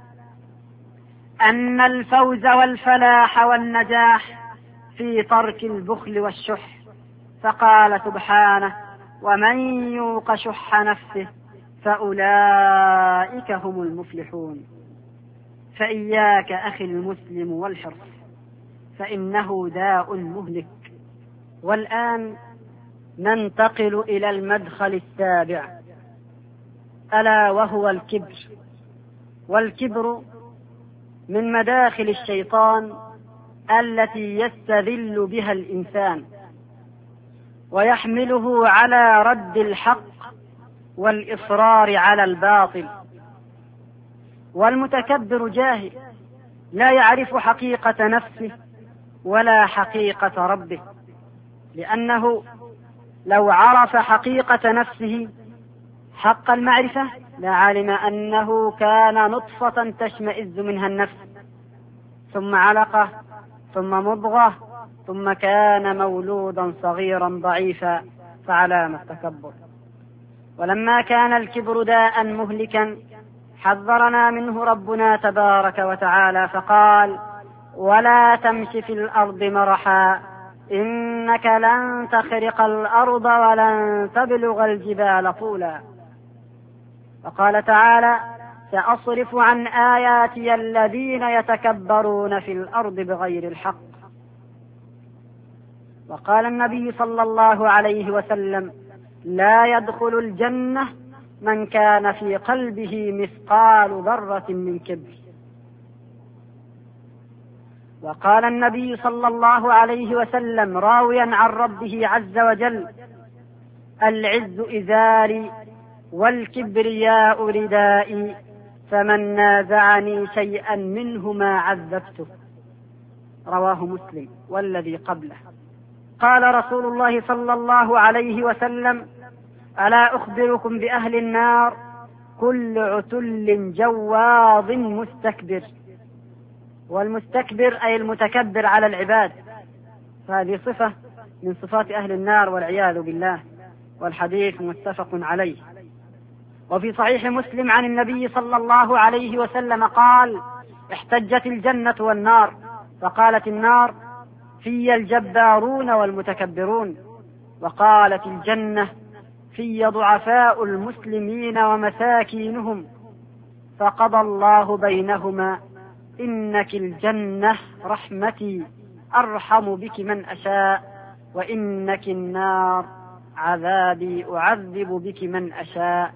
أن الفوز والفلاح والنجاح في ترك البخل والشح، فقال سبحانه: ومن يوق شح نفسه فأولئك هم المفلحون. فإياك أخي المسلم والحرص، فإنه داء مهلك. والآن ننتقل إلى المدخل السابع، ألا وهو الكبر. والكبر من مداخل الشيطان التي يستذل بها الإنسان ويحمله على رد الحق والإصرار على الباطل. والمتكبر جاهل لا يعرف حقيقة نفسه ولا حقيقة ربه، لأنه لو عرف حقيقة نفسه حق المعرفة لعلم أنه كان نطفة تشمئز منها النفس، ثم علقة، ثم مضغة، ثم كان مولودا صغيرا ضعيفا، فعلامة التكبر. ولما كان الكبر داء مهلكا حذرنا منه ربنا تبارك وتعالى فقال: ولا تمش في الأرض مرحا إنك لن تخرق الأرض ولن تبلغ الجبال طولا. وقال تعالى: سأصرف عن آياتي الذين يتكبرون في الأرض بغير الحق. وقال النبي صلى الله عليه وسلم: لا يدخل الجنة من كان في قلبه مثقال ذرة من كبر. وقال النبي صلى الله عليه وسلم راويا عن ربه عز وجل: العز إزاري والكبرياء ردائي، فمن نازعني شيئا منهما عذبته. رواه مسلم والذي قبله. قال رسول الله صلى الله عليه وسلم: ألا أخبركم بأهل النار؟ كل عتل جواظ مستكبر. والمستكبر أي المتكبر على العباد، فهذه صفة من صفات أهل النار والعياذ بالله، والحديث متفق عليه. وفي صحيح مسلم عن النبي صلى الله عليه وسلم قال: احتجت الجنة والنار، فقالت النار: في الجبارون والمتكبرون. وقالت الجنة: في ضعفاء المسلمين ومساكينهم. فقضى الله بينهما: إنك الجنة رحمتي أرحم بك من أشاء، وإنك النار عذابي أعذب بك من أشاء،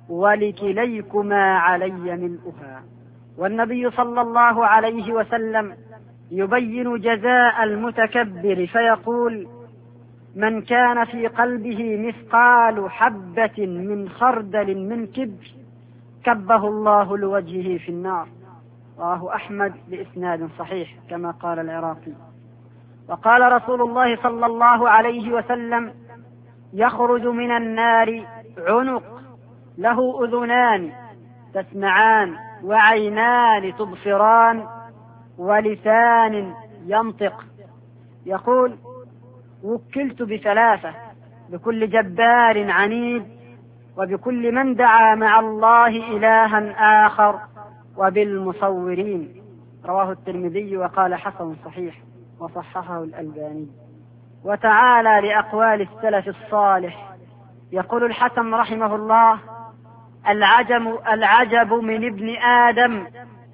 ولكليكما علي ملؤها. والنبي صلى الله عليه وسلم يبين جزاء المتكبر فيقول: من كان في قلبه مثقال حبة من خردل من كبر كبه الله لوجهه في النار. رواه أحمد بإسناد صحيح كما قال العراقي. وقال رسول الله صلى الله عليه وسلم: يخرج من النار عنق له أذنان تسمعان، وعينان تبصران، ولسان ينطق. يقول: وكلت بثلاثة: بكل جبار عنيد، وبكل من دعا مع الله إلها آخر، وبالمصورين. رواه الترمذي وقال حسن صحيح، وصححه الألباني. وتعالى لأقوال السلف الصالح. يقول الحسن رحمه الله: العجب, العجب من ابن آدم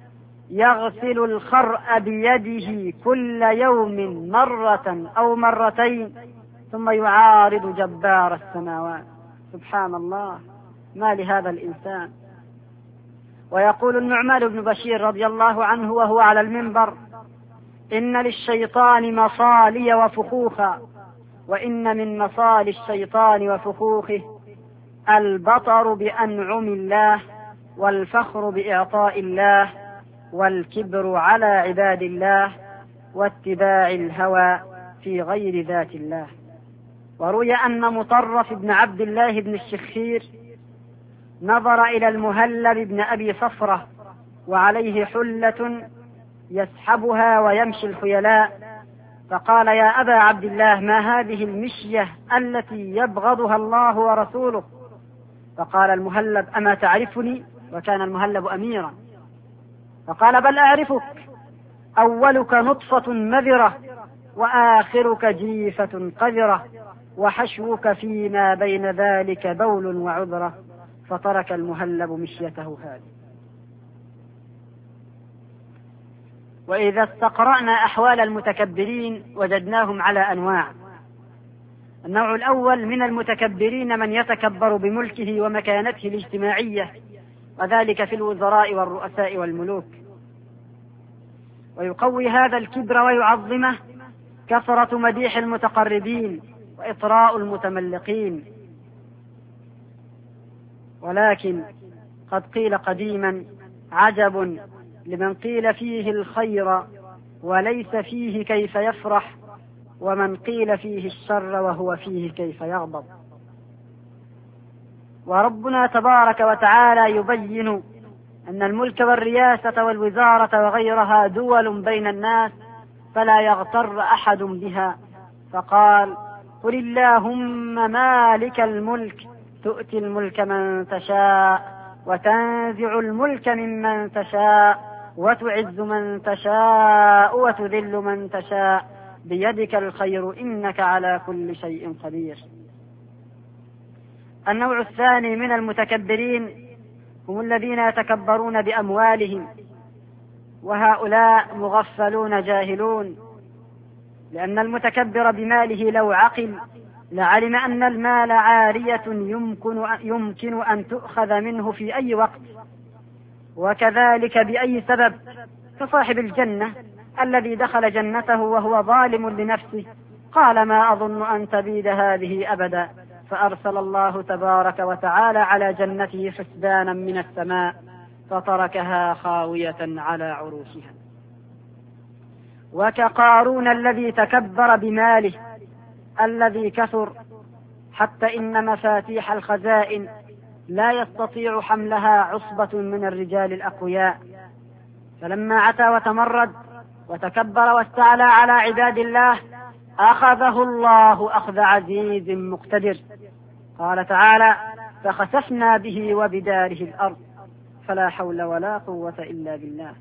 يغسل الخرأ بيده كل يوم مرة أو مرتين ثم يعارض جبار السماوات. سبحان الله، ما لهذا الإنسان. ويقول النعمان بن بشير رضي الله عنه وهو على المنبر: إن للشيطان مصالي وفخوخا، وإن من مصالي الشيطان وفخوخه البطر بأنعم الله، والفخر بإعطاء الله، والكبر على عباد الله، واتباع الهوى في غير ذات الله. وروي أن مطرف بن عبد الله بن الشخير نظر إلى المهلب بن أبي صفرة وعليه حلة يسحبها ويمشي الخيلاء، فقال: يا أبا عبد الله، ما هذه المشية التي يبغضها الله ورسوله؟ فقال المهلب: أما تعرفني؟ وكان المهلب أميرا. فقال: بل أعرفك، أولك نطفة مذرة، وآخرك جيفة قذرة، وحشوك فيما بين ذلك بول وعذرة. فترك المهلب مشيته هذه. وإذا استقرأنا أحوال المتكبرين وجدناهم على أنواع. النوع الأول من المتكبرين من يتكبر بملكه ومكانته الاجتماعية، وذلك في الوزراء والرؤساء والملوك، ويقوي هذا الكبر ويعظمه كثرة مديح المتقربين وإطراء المتملقين. ولكن قد قيل قديما: عجب لمن قيل فيه الخير وليس فيه كيف يفرح، ومن قيل فيه الشر وهو فيه كيف يغضب. وربنا تبارك وتعالى يبين أن الملك والرياسة والوزارة وغيرها دول بين الناس، فلا يغتر أحد بها. فقال: قل اللهم مالك الملك تؤتي الملك من تشاء، وتنزع الملك ممن تشاء، وتعز من تشاء، وتذل من تشاء، بيدك الخير إنك على كل شيء قدير. النوع الثاني من المتكبرين هم الذين يتكبرون بأموالهم، وهؤلاء مغفلون جاهلون، لأن المتكبر بماله لو عقل لعلم أن المال عارية يمكن, يمكن أن تؤخذ منه في أي وقت، وكذلك بأي سبب، كصاحب الجنة الذي دخل جنته وهو ظالم لنفسه قال ما أظن أن تبيد هذه أبدا، فأرسل الله تبارك وتعالى على جنته حسبانا من السماء فتركها خاوية على عروشها. وكقارون الذي تكبر بماله الذي كثر حتى إن مفاتيح الخزائن لا يستطيع حملها عصبة من الرجال الأقوياء، فلما عتى وتمرد وتكبر واستعلى على عباد الله أخذه الله أخذ عزيز مقتدر. قال تعالى فخسفنا به وبداره الأرض فلا حول ولا قوة إلا بالله.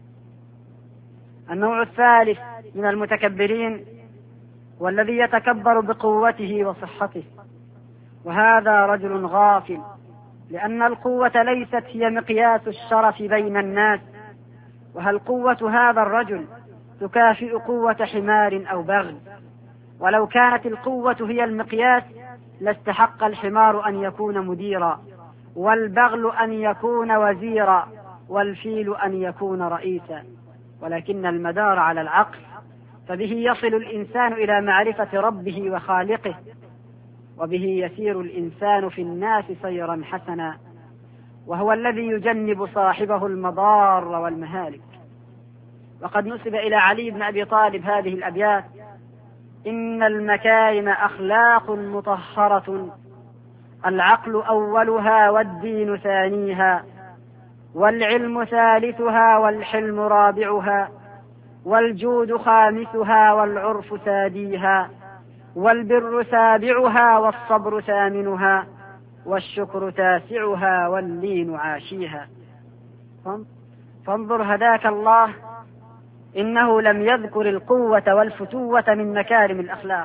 النوع الثالث من المتكبرين والذي يتكبر بقوته وصحته، وهذا رجل غافل، لأن القوة ليست هي مقياس الشرف بين الناس، وهل قوة هذا الرجل تكافئ قوة حمار أو بغل؟ ولو كانت القوة هي المقياس لاستحق الحمار أن يكون مديرا، والبغل أن يكون وزيرا، والفيل أن يكون رئيسا، ولكن المدار على العقل، فبه يصل الإنسان إلى معرفة ربه وخالقه، وبه يسير الإنسان في الناس سيرا حسنا، وهو الذي يجنب صاحبه المضار والمهالك. وقد نسب إلى علي بن أبي طالب هذه الأبيات: إن المكارم أخلاق مطهرة، العقل أولها والدين ثانيها، والعلم ثالثها والحلم رابعها، والجود خامسها والعرف ساديها، والبر سابعها والصبر ثامنها، والشكر تاسعها واللين عاشيها. فانظر هداك الله، إنه لم يذكر القوة والفتوة من مكارم الأخلاق،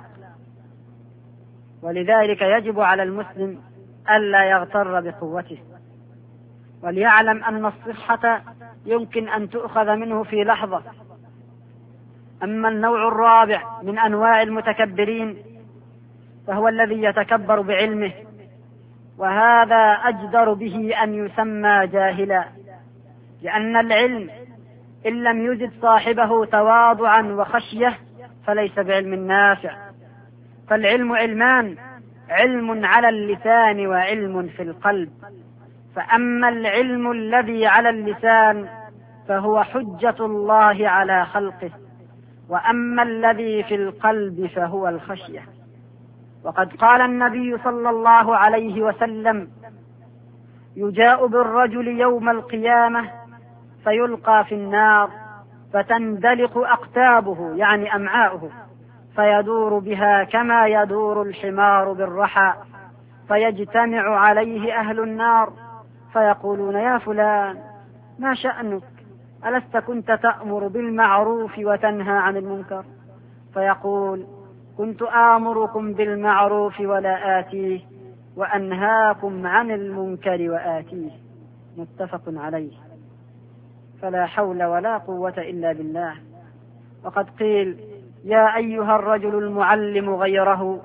ولذلك يجب على المسلم ألا يغتر بقوته، وليعلم أن الصحة يمكن أن تؤخذ منه في لحظة. أما النوع الرابع من أنواع المتكبرين فهو الذي يتكبر بعلمه، وهذا أجدر به أن يسمى جاهلا، لأن العلم إن لم يزد صاحبه تواضعا وخشية فليس بعلم نافع. فالعلم علمان: علم على اللسان وعلم في القلب. فأما العلم الذي على اللسان فهو حجة الله على خلقه، وأما الذي في القلب فهو الخشية. وقد قال النبي صلى الله عليه وسلم: يجاء بالرجل يوم القيامة فيلقى في النار فتندلق أقتابه يعني أمعاؤه، فيدور بها كما يدور الحمار بالرحى، فيجتمع عليه أهل النار فيقولون: يا فلان ما شأنك؟ ألست كنت تأمر بالمعروف وتنهى عن المنكر؟ فيقول: كنت آمركم بالمعروف ولا آتيه، وأنهاكم عن المنكر وآتيه. متفق عليه. فلا حول ولا قوة إلا بالله. وقد قيل: يا أيها الرجل المعلم غيره،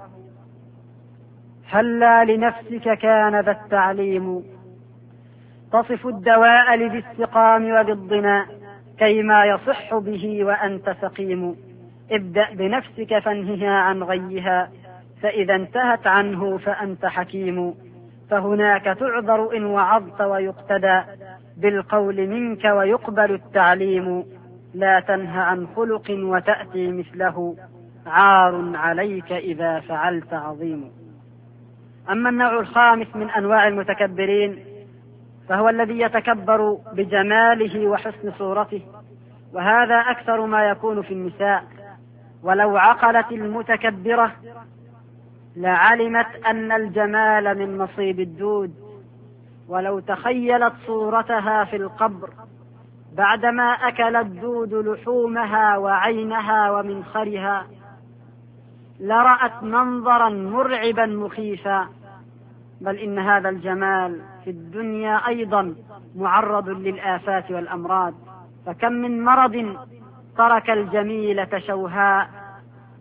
هلا لنفسك كان ذا التعليم، تصف الدواء لذي السقام وبالضنا، كيما يصح به وأنت سقيم. ابدأ بنفسك فانهها عن غيها، فإذا انتهت عنه فأنت حكيم. فهناك تعذر إن وعظت ويقتدى بالقول منك ويقبل التعليم. لا تنه عن خلق وتأتي مثله، عار عليك إذا فعلت عظيم. أما النوع الخامس من أنواع المتكبرين فهو الذي يتكبر بجماله وحسن صورته، وهذا أكثر ما يكون في النساء. ولو عقلت المتكبرة لعلمت أن الجمال من نصيب الدود، ولو تخيلت صورتها في القبر بعدما أكل الدود لحومها وعينها ومنخرها لرأت منظرا مرعبا مخيفا. بل إن هذا الجمال في الدنيا أيضا معرض للآفات والأمراض، فكم من مرض ترك الجميلة شوهاء،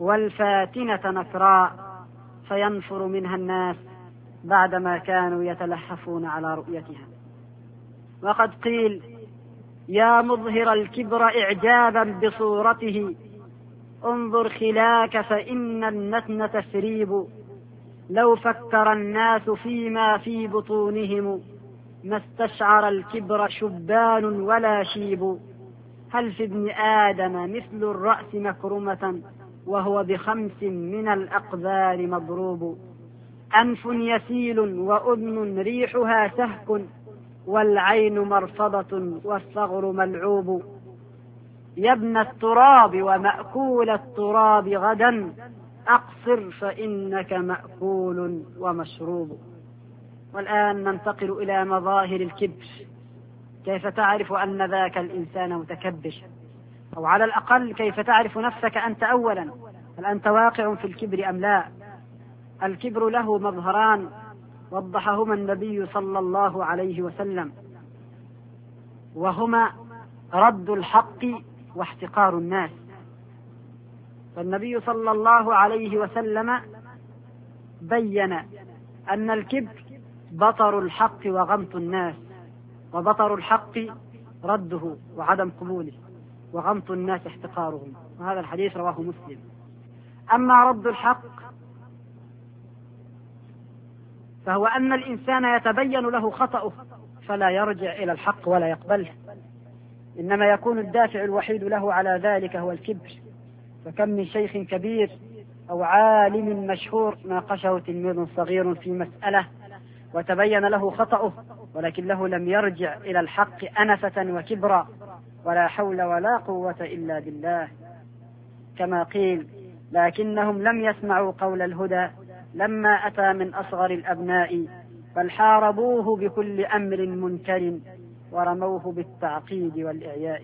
والفاتنة نكراء فينفر منها الناس بعدما كانوا يتلهفون على رؤيتها. وقد قيل: يا مظهر الكبر إعجابا بصورته، انظر خلاك فإن النتن تسريب. لو فكر الناس فيما في بطونهم ما استشعر الكبر شبان ولا شيب. هل في ابن آدم مثل الرأس مكرمة وهو بخمس من الأقذار مضروب. أنف يسيل وأذن ريحها سهك والعين مرصدة والثغر ملعوب. يا ابن التراب ومأكول التراب غدا أقصر فإنك مأكول ومشروب. والآن ننتقل إلى مظاهر الكبر. كيف تعرف أن ذاك الإنسان متكبر؟ أو على الأقل كيف تعرف نفسك أنت أولا؟ هل أنت واقع في الكبر أم لا؟ الكبر له مظهران وضحهما النبي صلى الله عليه وسلم، وهما رد الحق واحتقار الناس. فالنبي صلى الله عليه وسلم بين أن الكبر بطر الحق وغمط الناس، وبطر الحق رده وعدم قبوله، وغمط الناس احتقارهم، وهذا الحديث رواه مسلم. أما رد الحق فهو أن الإنسان يتبين له خطأه فلا يرجع إلى الحق ولا يقبله، إنما يكون الدافع الوحيد له على ذلك هو الكبر. فكم من شيخ كبير أو عالم مشهور ناقشه تلميذ صغير في مسألة وتبين له خطأه ولكنه لم يرجع إلى الحق أنفة وكبرا، ولا حول ولا قوة إلا بالله. كما قيل: لكنهم لم يسمعوا قول الهدى لما أتى من أصغر الأبناء، بل حاربوه بكل أمر منكر ورموه بالتعقيد والإعياء.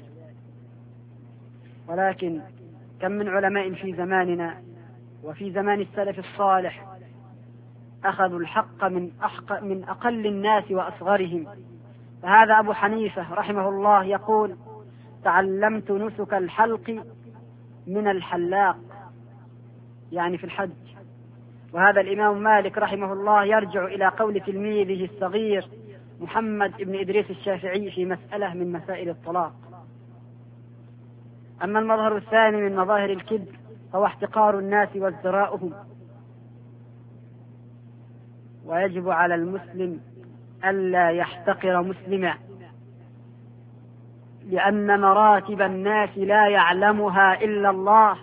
ولكن كم من علماء في زماننا وفي زمان السلف الصالح أخذوا الحق من, من أقل الناس وأصغرهم. فهذا أبو حنيفة رحمه الله يقول: تعلمت نسك الحلق من الحلاق، يعني في الحج. وهذا الإمام مالك رحمه الله يرجع إلى قول تلميذه الصغير محمد بن إدريس الشافعي في مسألة من مسائل الطلاق. أما المظهر الثاني من مظاهر الكبر هو احتقار الناس وازدراؤهم. ويجب على المسلم ألا يحتقر مسلما، لأن مراتب الناس لا يعلمها إلا الله،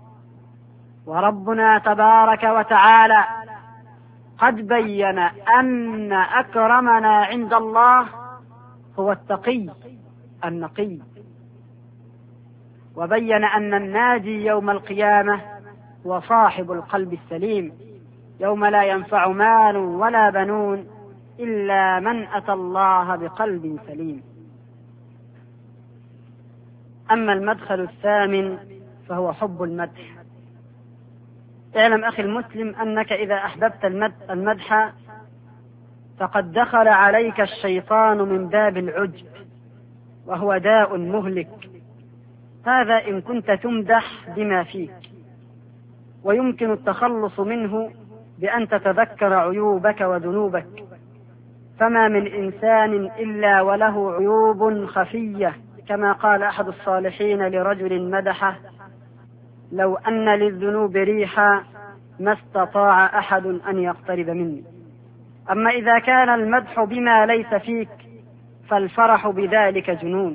وربنا تبارك وتعالى قد بين أن أكرمنا عند الله هو التقي النقي، وبين أن الناجي يوم القيامة هو صاحب القلب السليم، يوم لا ينفع مال ولا بنون إلا من أتى الله بقلب سليم. أما المدخل الثامن فهو حب المدح. اعلم أخي المسلم أنك إذا أحببت المدح فقد دخل عليك الشيطان من باب العجب، وهو داء مهلك. هذا إن كنت تمدح بما فيك، ويمكن التخلص منه بأن تتذكر عيوبك وذنوبك. فما من إنسان إلا وله عيوب خفية، كما قال أحد الصالحين لرجل مدحه: لو أن للذنوب ريحا ما استطاع أحد أن يقترب مني. أما إذا كان المدح بما ليس فيك فالفرح بذلك جنون.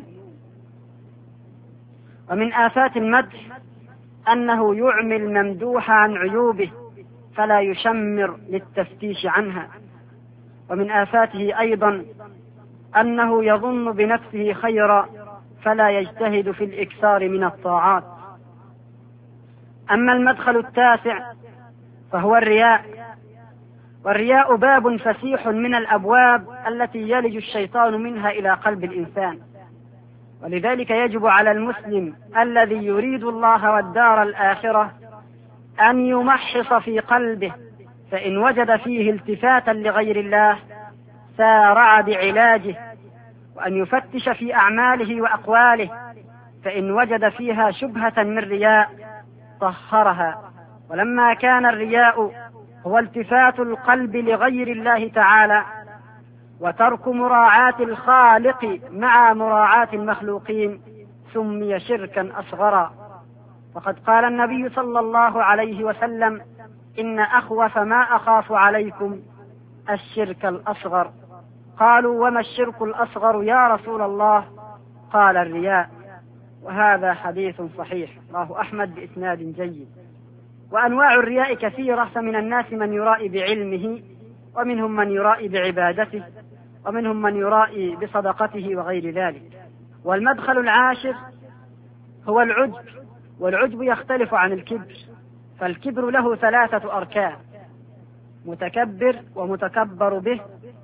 ومن آفات المدح أنه يعمي الممدوح عن عيوبه فلا يشمر للتفتيش عنها. ومن آفاته أيضا أنه يظن بنفسه خيرا فلا يجتهد في الإكثار من الطاعات. أما المدخل التاسع فهو الرياء. والرياء باب فسيح من الأبواب التي يلج الشيطان منها إلى قلب الإنسان، ولذلك يجب على المسلم الذي يريد الله والدار الآخرة أن يمحص في قلبه، فإن وجد فيه التفاتا لغير الله سارع بعلاجه، وأن يفتش في أعماله وأقواله، فإن وجد فيها شبهة من رياء طهرها. ولما كان الرياء هو التفات القلب لغير الله تعالى وترك مراعاة الخالق مع مراعاة المخلوقين سمي شركا أصغرا. فقد قال النبي صلى الله عليه وسلم: إن أخوف ما أخاف عليكم الشرك الأصغر. قالوا: وما الشرك الأصغر يا رسول الله؟ قال: الرياء. وهذا حديث صحيح رواه أحمد بإسناد جيد. وأنواع الرياء كثيرة، فمن الناس من يرائي بعلمه، ومنهم من يرائي بعبادته، ومنهم من يرائي بصدقته وغير ذلك. والمدخل العاشر هو العجب، والعجب يختلف عن الكبر، فالكبر له ثلاثة أركان: متكبر ومتكبر به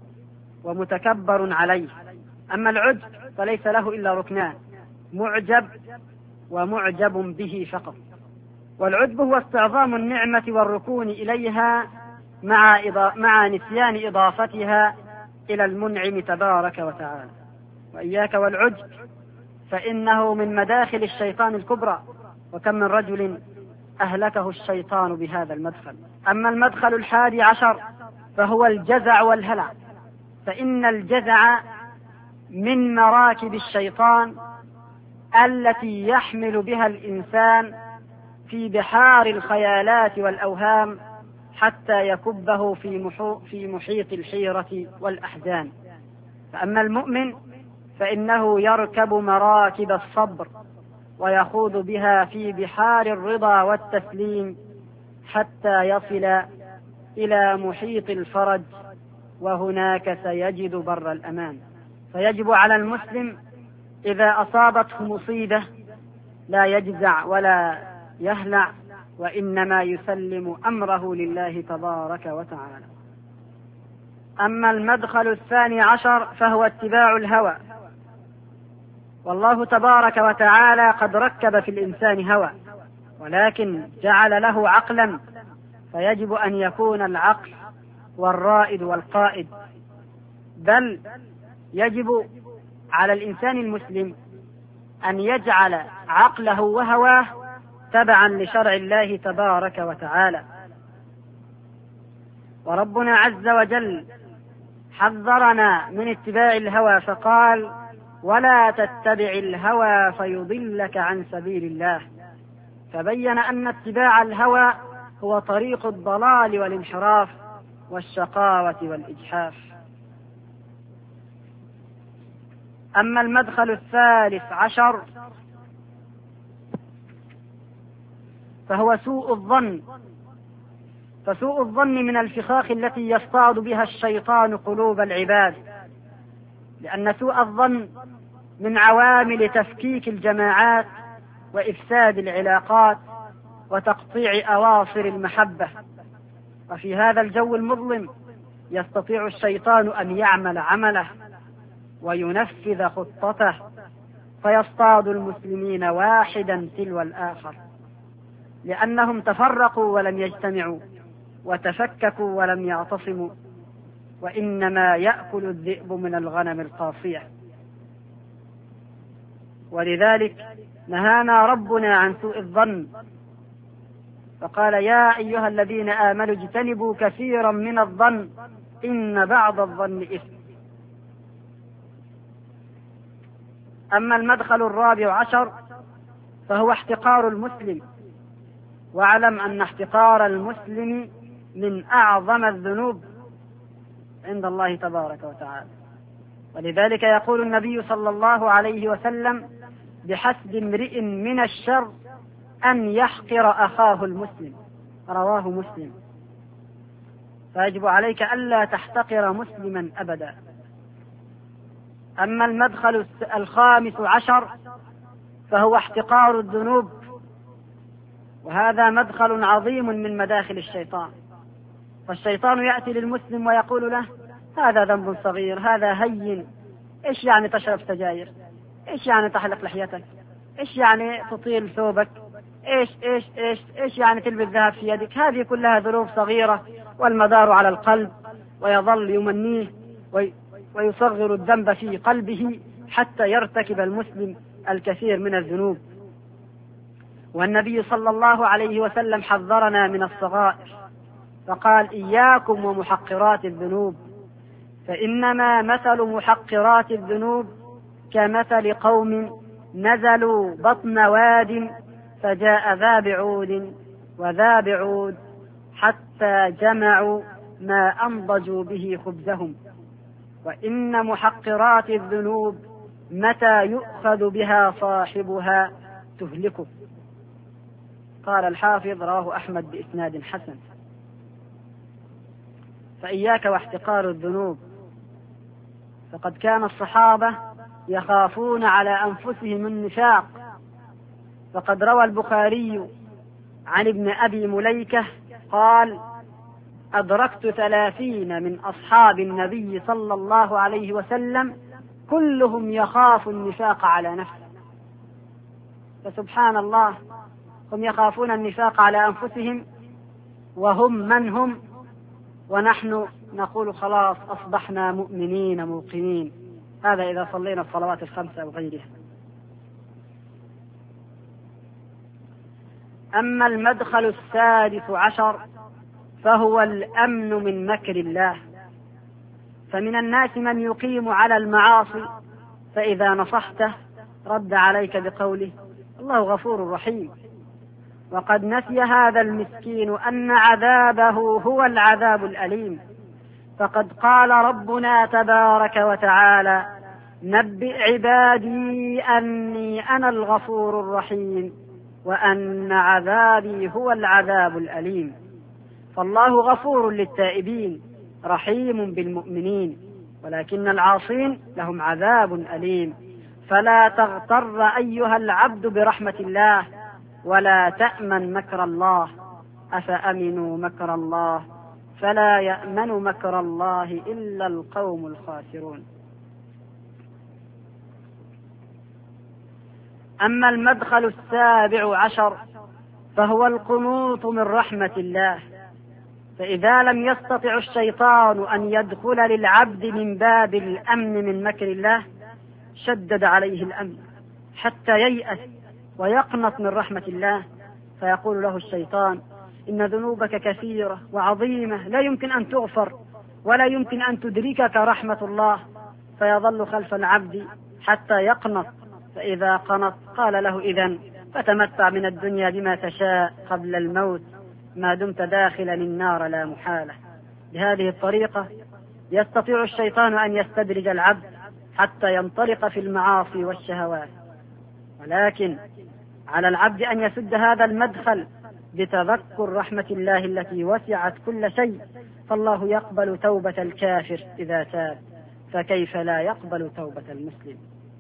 ومتكبر عليه. أما العجب فليس له إلا ركنان: معجب ومعجب به فقط. والعجب هو استعظام النعمة والركون إليها مع, مع نسيان إضافتها إلى المنعم تبارك وتعالى. وإياك والعجب، فإنه من مداخل الشيطان الكبرى، وكم من رجل أهلكه الشيطان بهذا المدخل. أما المدخل الحادي عشر فهو الجزع والهلع، فإن الجزع من مراكب الشيطان التي يحمل بها الإنسان في بحار الخيالات والأوهام حتى يكبه في, في محيط الحيرة والأحزان. فأما المؤمن فإنه يركب مراكب الصبر ويخوض بها في بحار الرضا والتسليم حتى يصل إلى محيط الفرج، وهناك سيجد بر الأمان. فيجب على المسلم إذا أصابته مصيبة لا يجزع ولا يهلع، وإنما يسلم أمره لله تبارك وتعالى. أما المدخل الثاني عشر فهو اتباع الهوى. والله تبارك وتعالى قد ركب في الإنسان هوى، ولكن جعل له عقلا، فيجب أن يكون العقل والرائد والقائد. بل يجب على الإنسان المسلم أن يجعل عقله وهواه تبعا لشرع الله تبارك وتعالى. وربنا عز وجل حذرنا من اتباع الهوى فقال: ولا تتبع الهوى فيضلك عن سبيل الله. فبين أن اتباع الهوى هو طريق الضلال والانحراف والشقاوة والإجحاف. أما المدخل الثالث عشر فهو سوء الظن. فسوء الظن من الفخاخ التي يصطاد بها الشيطان قلوب العباد، لأن سوء الظن من عوامل تفكيك الجماعات وإفساد العلاقات وتقطيع أواصر المحبة. وفي هذا الجو المظلم يستطيع الشيطان أن يعمل عمله وينفذ خطته، فيصطاد المسلمين واحدا تلو الآخر، لأنهم تفرقوا ولم يجتمعوا، وتفككوا ولم يعتصموا، وإنما يأكل الذئب من الغنم القاصية. ولذلك نهانا ربنا عن سوء الظن، فقال: يا أيها الذين آمنوا اجتنبوا كثيرا من الظن إن بعض الظن إثم. أما المدخل الرابع عشر فهو احتقار المسلم. واعلم أن احتقار المسلم من أعظم الذنوب عند الله تبارك وتعالى. ولذلك يقول النبي صلى الله عليه وسلم: بحسب امرئ من الشر أن يحقر أخاه المسلم. رواه مسلم. فيجب عليك ألا تحتقر مسلما أبدا. أما المدخل الخامس عشر فهو احتقار الذنوب، وهذا مدخل عظيم من مداخل الشيطان. فالشيطان يأتي للمسلم ويقول له: هذا ذنب صغير، هذا هين، إيش يعني تشرب سجاير؟ إيش يعني تحلق لحيتك؟ إيش يعني تطيل ثوبك؟ إيش إيش إيش إيش يعني تلبس ذهب في يدك؟ هذه كلها ذنوب صغيرة، والمدار على القلب. ويظل يمنيه ويصغر الذنب في قلبه حتى يرتكب المسلم الكثير من الذنوب. والنبي صلى الله عليه وسلم حذرنا من الصغائر فقال إياكم ومحقرات الذنوب، فإنما مثل محقرات الذنوب كمثل قوم نزلوا بطن واد فجاء ذا بعود وذا بعود حتى جمعوا ما أنضجوا به خبزهم، وإن محقرات الذنوب متى يؤخذ بها صاحبها تهلكه. قال الحافظ رواه أحمد بإسناد حسن. فإياك واحتقار الذنوب، فقد كان الصحابة يخافون على أنفسهم النفاق، فقد روى البخاري عن ابن أبي مليكة قال: أدركت ثلاثين من أصحاب النبي صلى الله عليه وسلم كلهم يخاف النفاق على نفسه. فسبحان الله، هم يخافون النفاق على أنفسهم وهم من هم، ونحن نقول خلاص أصبحنا مؤمنين موقنين. هذا إذا صلينا الصلوات الخمسة وغيرها. أما المدخل السادس عشر فهو الأمن من مكر الله. فمن الناس من يقيم على المعاصي فإذا نصحته رد عليك بقوله: الله غفور رحيم. وقد نسي هذا المسكين أن عذابه هو العذاب الأليم، فقد قال ربنا تبارك وتعالى: نبئ عبادي أني أنا الغفور الرحيم وأن عذابي هو العذاب الأليم. فالله غفور للتائبين رحيم بالمؤمنين، ولكن العاصين لهم عذاب أليم. فلا تغتر أيها العبد برحمة الله، ولا تأمن مكر الله. أفأمنوا مكر الله فلا يأمن مكر الله إلا القوم الخاسرون. أما المدخل السابع عشر فهو القنوط من رحمة الله. فإذا لم يستطع الشيطان أن يدخل للعبد من باب الأمن من مكر الله شدد عليه الأمن حتى ييأس ويقنط من رحمة الله، فيقول له الشيطان: إن ذنوبك كثيرة وعظيمة لا يمكن أن تغفر ولا يمكن أن تدركك رحمة الله، فيظل خلف العبد حتى يقنط. فإذا قنط قال له: إذن فتمتع من الدنيا بما تشاء قبل الموت ما دمت داخلا النار لا محالة. بهذه الطريقة يستطيع الشيطان أن يستدرج العبد حتى ينطلق في المعاصي والشهوات، ولكن على العبد أن يسد هذا المدخل بتذكر رحمة الله التي وسعت كل شيء. فالله يقبل توبة الكافر إذا تاب، فكيف لا يقبل توبة المسلم؟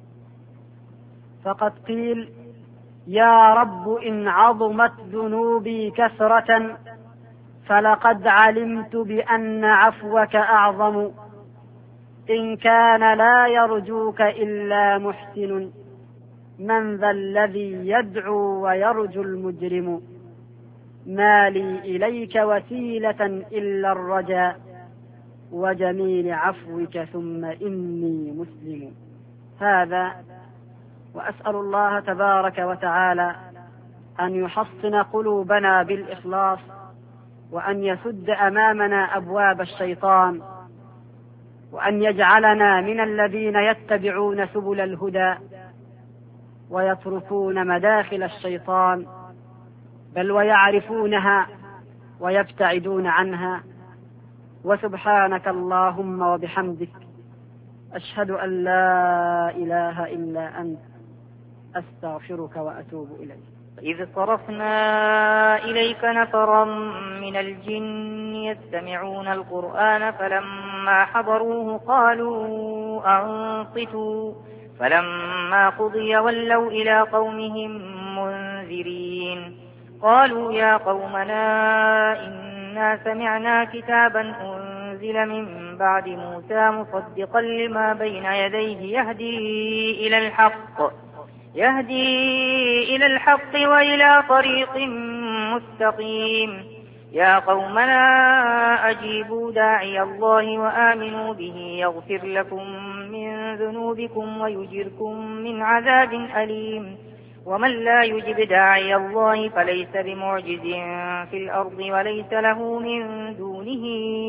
فقد قيل: يا رب إن عظمت ذنوبي كثرة فلقد علمت بأن عفوك أعظم، إن كان لا يرجوك إلا محسن، من ذا الذي يدعو ويرجو المجرم، ما لي إليك وسيلة إلا الرجاء، وجميل عفوك ثم إني مسلم. هذا، وأسأل الله تبارك وتعالى أن يحصن قلوبنا بالإخلاص، وأن يسد أمامنا أبواب الشيطان، وأن يجعلنا من الذين يتبعون سبل الهدى ويتركون مداخل الشيطان، بل ويعرفونها ويبتعدون عنها. وسبحانك اللهم وبحمدك، أشهد أن لا إله إلا أنت، أستغفرك وأتوب إليك. إذ صرفنا إليك نفرا من الجن يستمعون القرآن فلما حضروه قالوا أنصتوا، فلما قضي ولوا إلى قومهم منذرين. قالوا يا قومنا إنا سمعنا كتابا أنزل من بعد موسى مصدقا لما بين يديه يهدي إلى الحق يهدي إلى الحق وإلى طريق مستقيم. يا قومنا أجيبوا داعي الله وآمنوا به يغفر لكم من ذنوبكم ويجركم من عذاب أليم. ومن لا يجب داعي الله فليس بمعجز في الأرض وليس له من دونه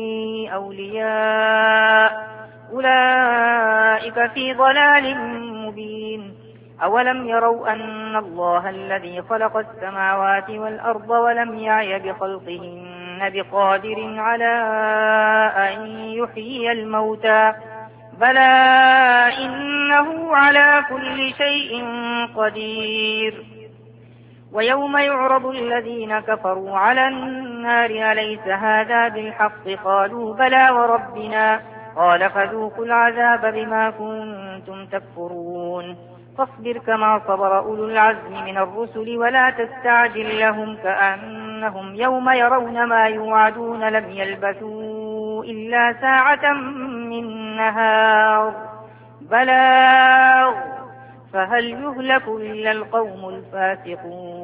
أولياء أولئك في ضلال مبين. أولم يروا أن الله الذي خلق السماوات والأرض ولم يعي بخلقهن بقادر على أن يحيي الموتى بلى إنه على كل شيء قدير. ويوم يعرض الذين كفروا على النار أليس هذا بالحق قالوا بلى وربنا قال فذوقوا العذاب بما كنتم تكفرون. فاصبر كما صبر أولو العزم من الرسل ولا تستعجل لهم كأنهم يوم يرون ما يوعدون لم يلبثوا إلا ساعة من نهار بلاغ فهل يهلك إلا القوم الفاسقون.